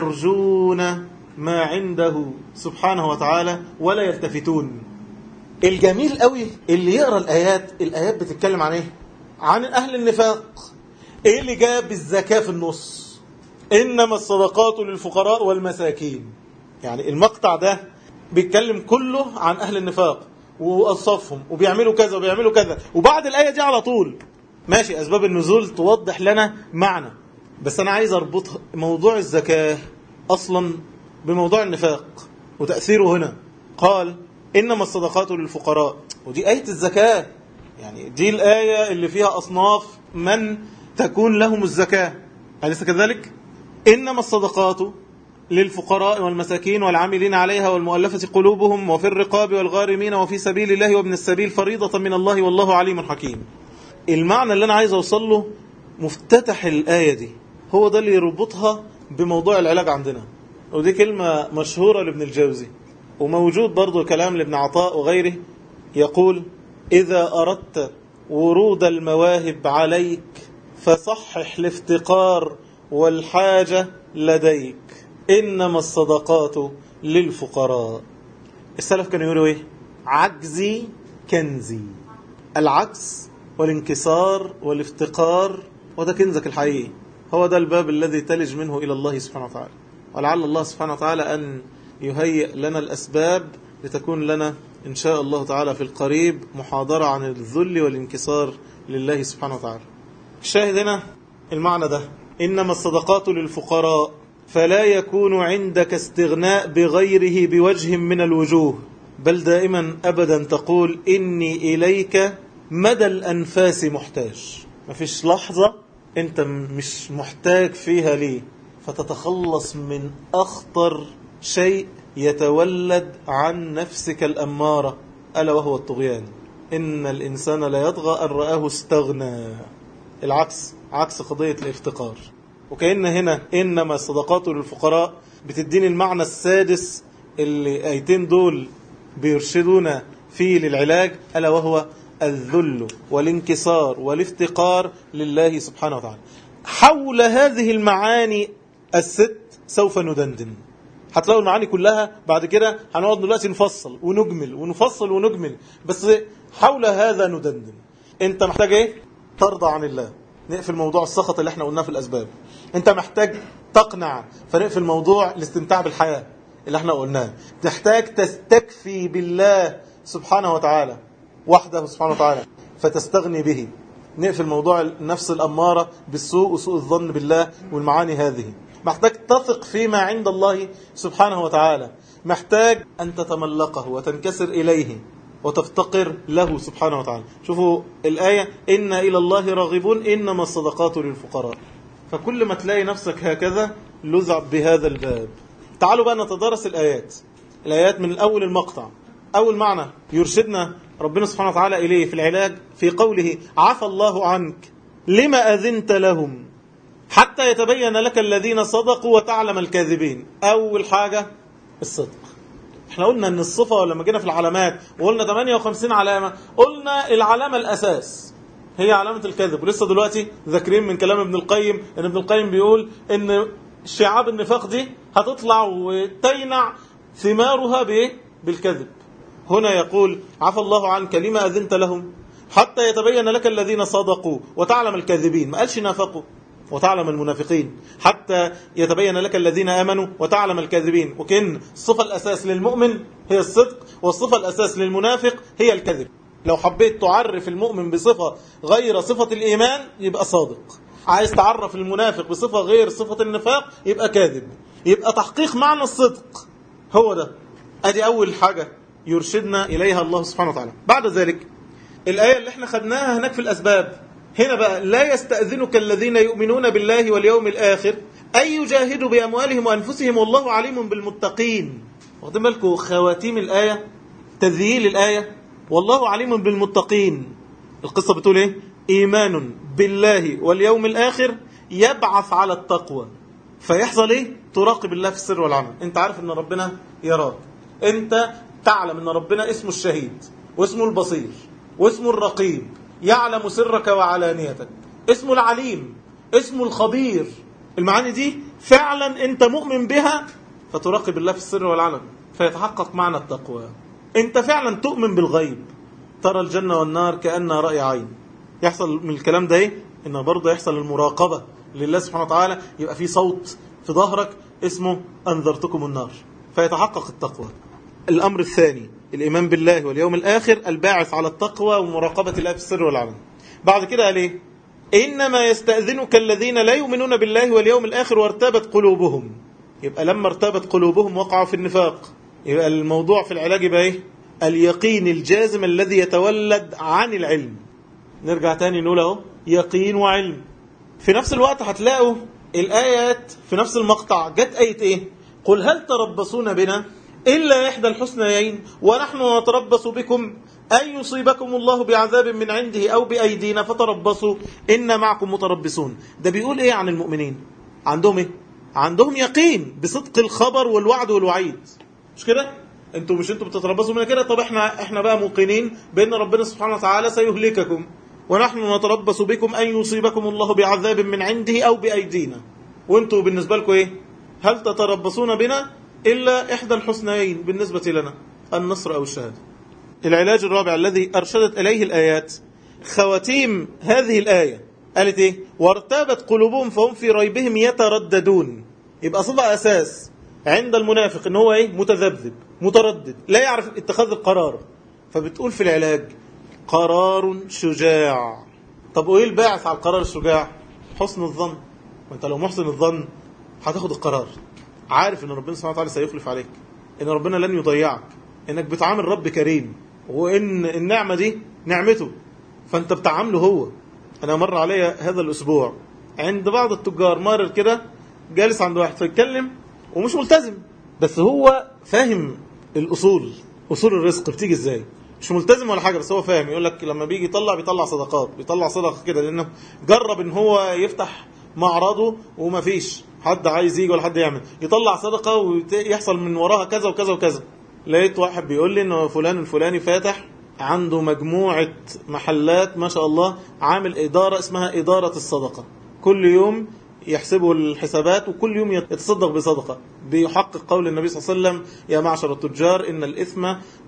يرجون ما عنده سبحانه وتعالى ولا يلتفتون. الجميل قوي اللي يقرأ الآيات، الآيات بتتكلم عن إيه؟ عن أهل النفاق. إيه اللي جاب الزكاة في النص؟ إنما الصدقات للفقراء والمساكين. يعني المقطع ده بيتكلم كله عن أهل النفاق وأصفهم وبيعملوا كذا وبيعملوا كذا، وبعد الآية دي على طول ماشي أسباب النزول توضح لنا معنى. بس أنا عايز أربط موضوع الزكاة أصلا بموضوع النفاق وتأثيره هنا. قال إنما الصدقات للفقراء، ودي آية الزكاة، يعني دي الآية اللي فيها أصناف من تكون لهم الزكاة، أليس كذلك؟ إنما الصدقات للفقراء والمساكين والعاملين عليها والمؤلفة قلوبهم وفي الرقاب والغارمين وفي سبيل الله وابن السبيل فريضة من الله والله عليم حكيم. المعنى اللي أنا عايز أوصل له مفتتح الآية دي هو ده اللي يربطها بموضوع العلاج عندنا، ودي كلمة مشهورة لابن الجوزي، وموجود برضو كلام لابن عطاء وغيره. يقول إذا أردت ورود المواهب عليك فصحح الافتقار والحاجة لديك، إنما الصدقات للفقراء. السلف كانوا يقولوا إيه؟ عجزي كنزي. العجز والانكسار والافتقار وده كنزك الحقيقي، هو ده الباب الذي تلج منه إلى الله سبحانه وتعالى. ولعل الله سبحانه وتعالى أن يهيئ لنا الأسباب لتكون لنا إن شاء الله تعالى في القريب محاضرة عن الذل والانكسار لله سبحانه وتعالى. الشاهد هنا المعنى ده، إنما الصدقات للفقراء فلا يكون عندك استغناء بغيره بوجه من الوجوه، بل دائما أبدا تقول إني إليك مدى الأنفاس محتاج. ما فيش لحظة أنت مش محتاج فيها ليه، فتتخلص من أخطر شيء يتولد عن نفسك الأمارة، ألا وهو الطغيان. إن الإنسان لا يطغى أن رآه استغنى. العكس، عكس قضية الافتقار. وكأن هنا إنما الصدقات للفقراء بتديني المعنى السادس اللي آيتين دول بيرشدونا فيه للعلاج، ألا وهو الذل والانكسار والافتقار لله سبحانه وتعالى. حول هذه المعاني الست سوف ندندن، هتلاقوا المعاني كلها بعد كده. هنقعد دلوقتي نفصل ونجمل ونفصل ونجمل، بس حول هذا ندندن. انت محتاج ايه؟ ترضى عن الله، نقفل موضوع السخط اللي احنا قلناه في الأسباب. انت محتاج تقنع، فنقفل موضوع الاستمتاع بالحياة اللي احنا قلناه. تحتاج تستكفي بالله سبحانه وتعالى وحده سبحانه وتعالى فتستغني به، نقفل موضوع النفس الأمارة بالسوء وسوء الظن بالله والمعاني هذه. محتاج تثق فيما عند الله سبحانه وتعالى، محتاج أن تتملقه وتنكسر إليه وتفتقر له سبحانه وتعالى. شوفوا الآية إن إلى الله راغبون إنما الصدقات للفقراء. فكل ما تلاقي نفسك هكذا لذع بهذا الباب. تعالوا بقى نتدارس الآيات. الآيات من الأول المقطع. أول معنى يرشدنا ربنا سبحانه وتعالى إليه في العلاج في قوله عفى الله عنك لما أذنت لهم حتى يتبين لك الذين صدقوا وتعلم الكاذبين. أول حاجة الصدق. احنا قلنا ان الصفة لما جينا في العلامات وقلنا ثمانية وخمسين علامة، قلنا العلامة الأساس هي علامة الكذب. ولسه دلوقتي ذاكرين من كلام ابن القيم ان ابن القيم بيقول ان شعاب النفاق دي هتطلع وتينع ثمارها بايه؟ بالكذب. هنا يقول عفى الله عنك لما أذنت لهم حتى يتبين لك الذين صدقوا وتعلم الكاذبين. ما قالش نافقوا وتعلم المنافقين، حتى يتبين لك الذين آمنوا وتعلم الكاذبين. وكأن الصفة الأساس للمؤمن هي الصدق، والصفة الأساس للمنافق هي الكذب. لو حبيت تعرف المؤمن بصفة غير صفة الإيمان يبقى صادق، عايز تعرف المنافق بصفة غير صفة النفاق يبقى كاذب. يبقى تحقيق معنى الصدق هو ده. ادي أول حاجة يرشدنا إليها الله سبحانه وتعالى. بعد ذلك الآية اللي احنا خدناها هناك في الأسباب، هنا بقى لا يستأذنك الذين يؤمنون بالله واليوم الآخر أن يجاهدوا بأموالهم وأنفسهم والله عليم بالمتقين. واخدين بالكم خواتيم الآية، تذييل الآية، والله عليم بالمتقين. القصة بتقول ايه؟ إيمان بالله واليوم الآخر يبعث على التقوى. فيحصل ايه؟ تراقب الله في السر والعلن. انت عارف ان ربنا يراك، انت تعلم ان ربنا اسمه الشهيد واسمه البصير واسمه الرقيب، يعلم سرك وعلانيتك، اسمه العليم، اسمه الخبير. المعاني دي فعلا انت مؤمن بها، فتراقب الله في السر والعلن، فيتحقق معنى التقوى. انت فعلا تؤمن بالغيب، ترى الجنة والنار كأنها رأي عين. يحصل من الكلام ده ايه؟ انه برضه يحصل المراقبة لله سبحانه وتعالى، يبقى في صوت في ظهرك اسمه أنذرتكم النار، فيتحقق التقوى. الأمر الثاني الإيمان بالله واليوم الآخر الباعث على التقوى ومراقبة الله في السر والعلن. بعد كده قال ايه؟ إنما يستأذنك الذين لا يؤمنون بالله واليوم الآخر وارتابت قلوبهم. يبقى لما ارتابت قلوبهم وقعوا في النفاق. يبقى الموضوع في العلاج يبقى ايه؟ اليقين الجازم الذي يتولد عن العلم. نرجع تاني نقول اهو يقين وعلم. في نفس الوقت هتلاقوا الآيات في نفس المقطع جت آية ايه؟ قل هل تربصون بنا إلا إحدى الحسنيين ونحن نتربص بكم أن يصيبكم الله بعذاب من عنده أو بأيدينا فتربصوا إن معكم متربصون. ده بيقول إيه عن المؤمنين؟ عندهم إيه؟ عندهم يقين بصدق الخبر والوعد والوعيد. مش كده؟ انتوا مش انتوا بتتربصوا من كده؟ طب احنا احنا بقى موقنين بأن ربنا سبحانه وتعالى سيهلككم، ونحن نتربص بكم أن يصيبكم الله بعذاب من عنده أو بأيدينا. وانتوا بالنسبة لكم إيه؟ هل تتربصون بنا إلا إحدى الحسنيين بالنسبة لنا، النصر أو الشهادة. العلاج الرابع الذي أرشدت إليه الآيات، خواتيم هذه الآية قالت إيه؟ وارتابت قلوبهم فهم في ريبهم يترددون. يبقى صدق أساس عند المنافق إن هو إيه؟ متذبذب متردد لا يعرف اتخاذ القرار. فبتقول في العلاج قرار شجاع. طب وإيه الباعث على القرار الشجاع؟ حسن الظن. وانت لو محسن الظن هتاخد القرار، عارف ان ربنا سبحانه وتعالى سيخلف عليك، ان ربنا لن يضيعك، انك بتعامل رب كريم، وان النعمة دي نعمته فانت بتعامله هو. انا مر عليا هذا الاسبوع عند بعض التجار مارر كده، جالس عند واحد فيتكلم ومش ملتزم، بس هو فاهم الاصول، اصول الرزق بتيجي ازاي، مش ملتزم ولا حاجة بس هو فاهم. يقول لك لما بيجي يطلع بيطلع صدقات، بيطلع صدقة كده، لانه جرب ان هو يفتح معرضه وما فيش حد عايز يجي ولا حد يعمل، يطلع صدقة ويحصل من وراها كذا وكذا وكذا. لقيت واحد بيقول لي انه فلان الفلاني فاتح عنده مجموعة محلات ما شاء الله، عامل إدارة اسمها إدارة الصدقة، كل يوم يحسبوا الحسابات وكل يوم يتصدق بصدقة، بيحقق قول النبي صلى الله عليه وسلم يا معشر التجار إن الإثم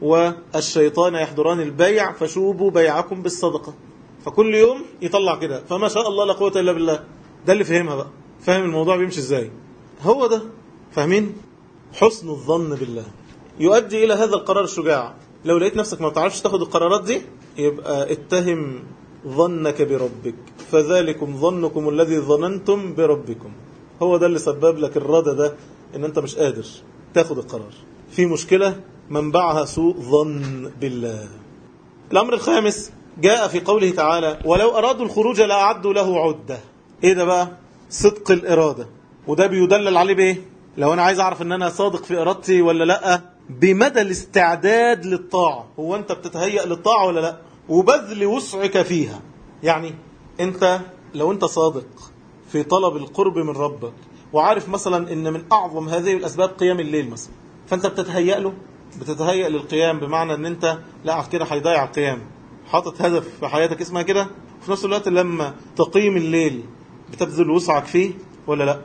والشيطان يحضران البيع فشوبوا بيعكم بالصدقة. فكل يوم يطلع كده، فما شاء الله لا قوة إلا بالله. ده اللي فهمها بقى، فاهم الموضوع بيمشي ازاي. هو ده فاهمين؟ حسن الظن بالله يؤدي إلى هذا القرار الشجاع. لو لقيت نفسك ما بتعرفش تاخد القرارات دي، يبقى اتهم ظنك بربك، فذلكم ظنكم الذي ظننتم بربكم. هو ده اللي سبب لك الردى ده، ان انت مش قادر تاخد القرار في مشكلة منبعها سوء ظن بالله. الأمر الخامس جاء في قوله تعالى ولو أرادوا الخروج لأعدوا له عدة. ايه ده بقى؟ صدق الإرادة. وده بيدلل عليه بايه؟ لو انا عايز اعرف ان انا صادق في ارادتي ولا لا، بمدى الاستعداد للطاعة. هو انت بتتهيأ للطاعة ولا لا؟ وبذل وسعك فيها. يعني انت لو انت صادق في طلب القرب من ربك، وعارف مثلا ان من اعظم هذه الاسباب قيام الليل مثلا، فانت بتتهيأ له، بتتهيأ للقيام، بمعنى ان انت لا كده هيضيع القيام، حاطط هدف في حياتك اسمها كده. وفي نفس الوقت لما تقيم الليل بتبذل وسعك فيه ولا لا؟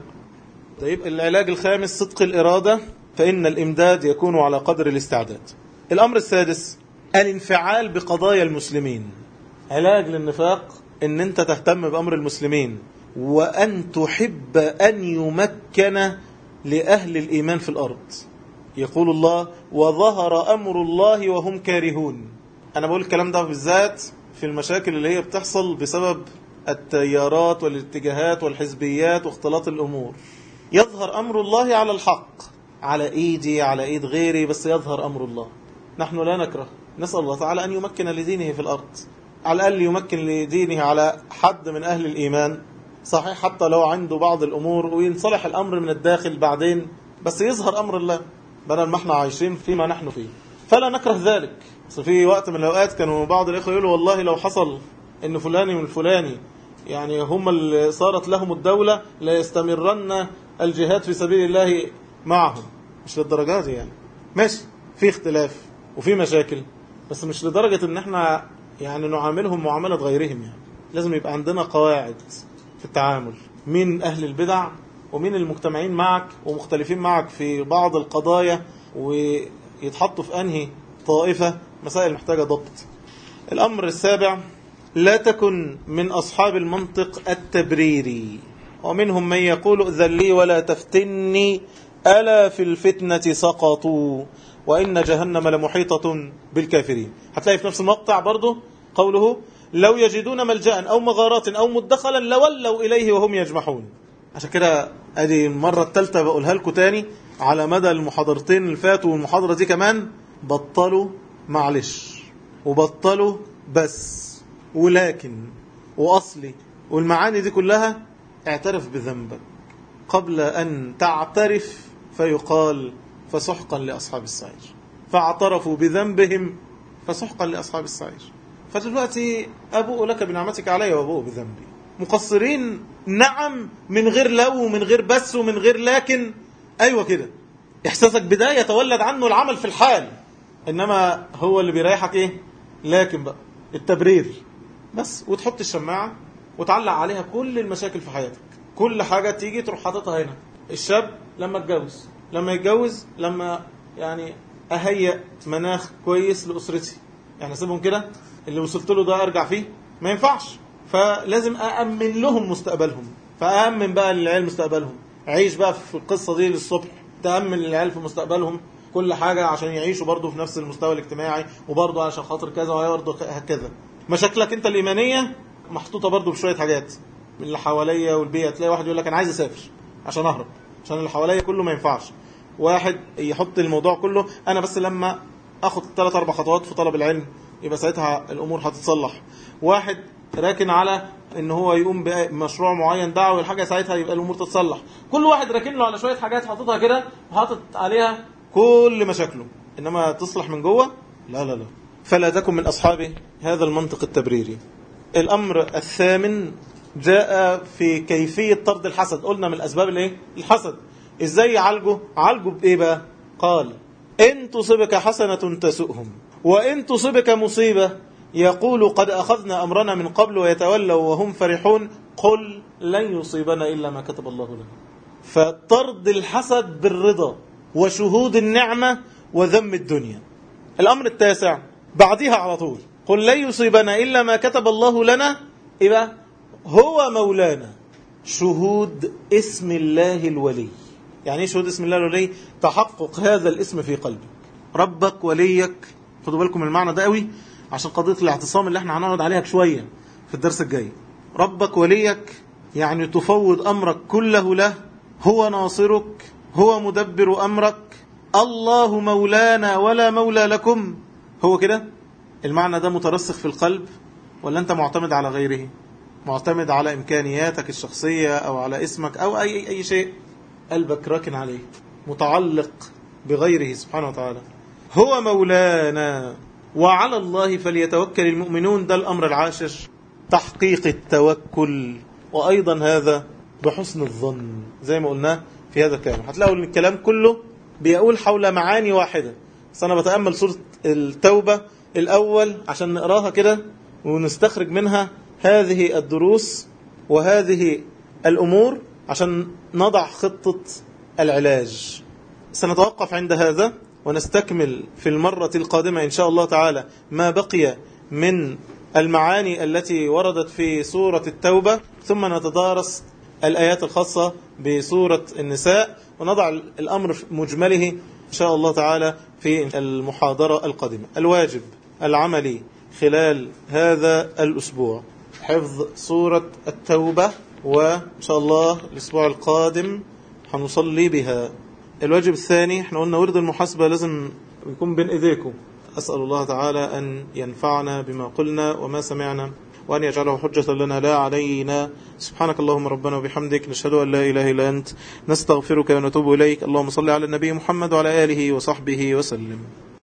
طيب العلاج الخامس صدق الإرادة، فإن الإمداد يكون على قدر الاستعداد. الأمر السادس الانفعال بقضايا المسلمين. علاج للنفاق إن أنت تهتم بأمر المسلمين، وأن تحب أن يمكن لأهل الإيمان في الأرض. يقول الله وظهر أمر الله وهم كارهون. أنا بقول الكلام ده بالذات في المشاكل اللي هي بتحصل بسبب التيارات والاتجاهات والحزبيات واختلاط الأمور. يظهر أمر الله على الحق، على إيدي على إيد غيري، بس يظهر أمر الله. نحن لا نكره، نسأل الله تعالى أن يمكن لدينه في الأرض، على الأقل يمكن لدينه على حد من أهل الإيمان، صحيح حتى لو عنده بعض الأمور وينصلح الأمر من الداخل بعدين، بس يظهر أمر الله بدل ما احنا عايشين فيما نحن فيه. فلا نكره ذلك. بس في وقت من الأوقات كانوا بعض الإخوة يقولوا والله لو حصل إن فلاني من الفلاني يعني هم اللي صارت لهم الدولة لا يستمرن الجهاد في سبيل الله معهم. مش للدرجات يعني، ماشي في اختلاف وفي مشاكل، بس مش لدرجة ان احنا يعني نعاملهم معاملة غيرهم. يعني لازم يبقى عندنا قواعد في التعامل، مين أهل البدع ومين المجتمعين معك ومختلفين معك في بعض القضايا، ويتحطوا في أنهي طائفة. مسائل محتاجة ضبط. الأمر السابع: لا تكن من أصحاب المنطق التبريري، ومنهم من يقول ائذن لي ولا تفتني ألا في الفتنة سقطوا وإن جهنم لمحيطة بالكافرين. هتلاقي في نفس المقطع برضه قوله: لو يجدون ملجأ أو مغارات أو مدخلا لولوا إليه وهم يجمحون. عشان كده ادي المرة الثالثة بقولها لكم تاني على مدى المحاضرتين اللي فاتوا والمحاضرة دي كمان: بطلوا معلش، وبطلوا بس، ولكن، وأصلي، والمعاني دي كلها. اعترف بذنبك قبل أن تعترف فيقال فسحقا لأصحاب السعير. فاعترفوا بذنبهم فسحقا لأصحاب السعير. فدلوقتي أبوء لك بنعمتك علي وأبوء بذنبي. مقصرين نعم، من غير لو ومن غير بس ومن غير لكن. أيوة كده، إحساسك بداية يتولد عنه العمل في الحال، إنما هو اللي بيريحك إيه؟ لكن بقى التبرير بس، وتحط الشماعة وتعلق عليها كل المشاكل في حياتك. كل حاجة تيجي تروح حاططها هنا. الشاب لما اتجوز، لما يتجوز، لما يعني أهيئ مناخ كويس لأسرتي، يعني سيبهم كده، اللي وصلت له ده أرجع فيه ما ينفعش. فلازم أأمن لهم مستقبلهم، فأأمن بقى للعيال مستقبلهم. عيش بقى في القصة دي للصبح، تأمن للعيال في مستقبلهم كل حاجة عشان يعيشوا برضو في نفس المستوى الاجتماعي، وبرضو عشان خاطر كذا وبرضو هكذا. مشاكلك انت الإيمانية محطوطة برضو بشوية حاجات من اللي حواليا والبيئة. تلاقي واحد يقول لك أنا عايز أسافر عشان أهرب، عشان اللي حواليا كله ما ينفعش. واحد يحط الموضوع كله أنا بس لما أخذ ثلاث أربع خطوات في طلب العلم يبقى ساعتها الأمور هتتصلح. واحد راكن على ان هو يقوم بمشروع معين دعوي الحاجه، ساعتها يبقى الامور تتصلح. كل واحد راكن له على شويه حاجات حاططها كده وحاطط عليها كل مشاكله، انما تصلح من جوه لا لا لا. فلا تكن من اصحاب هذا المنطق التبريري. الامر الثامن جاء في كيفيه طرد الحسد. قلنا من الاسباب الايه؟ الحسد. ازاي يعالجه؟ عالجه بايه بقى؟ قال: ان تصبك حسنه تسؤهم وان تصبك مصيبه يقول قد أخذنا أمرنا من قبل ويتولوا وهم فرحون قل لن يصيبنا إلا ما كتب الله لنا. فطرد الحسد بالرضا وشهود النعمة وذم الدنيا. الأمر التاسع بعدها على طول: قل لن يصيبنا إلا ما كتب الله لنا. إيه هو مولانا. شهود اسم الله الولي. يعني إيه شهود اسم الله الولي؟ تحقق هذا الاسم في قلبك. ربك وليك. خدوا بالكم المعنى ده قوي عشان قضية الاعتصام اللي احنا هنقعد عليها شوية في الدرس الجاي. ربك وليك يعني تفوض أمرك كله له، هو ناصرك، هو مدبر أمرك، الله مولانا ولا مولى لكم. هو كده المعنى ده مترسخ في القلب، ولا أنت معتمد على غيره؟ معتمد على إمكانياتك الشخصية أو على اسمك أو أي, أي شيء. قلبك راكن عليه، متعلق بغيره سبحانه وتعالى. هو مولانا وعلى الله فليتوكل المؤمنون. ده الأمر العاشر: تحقيق التوكل، وأيضا هذا بحسن الظن زي ما قلنا في هذا الكلام. هتلاقوا ان الكلام كله بيقول حول معاني واحدة. بس أنا بتأمل سورة التوبة الأول عشان نقراها كده ونستخرج منها هذه الدروس وهذه الأمور عشان نضع خطة العلاج. سنتوقف عند هذا ونستكمل في المرة القادمة إن شاء الله تعالى ما بقي من المعاني التي وردت في سورة التوبة، ثم نتدارس الآيات الخاصة بسورة النساء ونضع الأمر مجمله إن شاء الله تعالى في المحاضرة القادمة. الواجب العملي خلال هذا الأسبوع حفظ سورة التوبة، وإن شاء الله الأسبوع القادم هنصلي بها. الواجب الثاني احنا قلنا ورد المحاسبة لازم يكون بين ايديكم. أسأل الله تعالى أن ينفعنا بما قلنا وما سمعنا، وأن يجعله حجة لنا لا علينا. سبحانك اللهم ربنا وبحمدك، نشهد أن لا إله إلا أنت، نستغفرك ونتوب إليك. اللهم صل على النبي محمد وعلى آله وصحبه وسلم.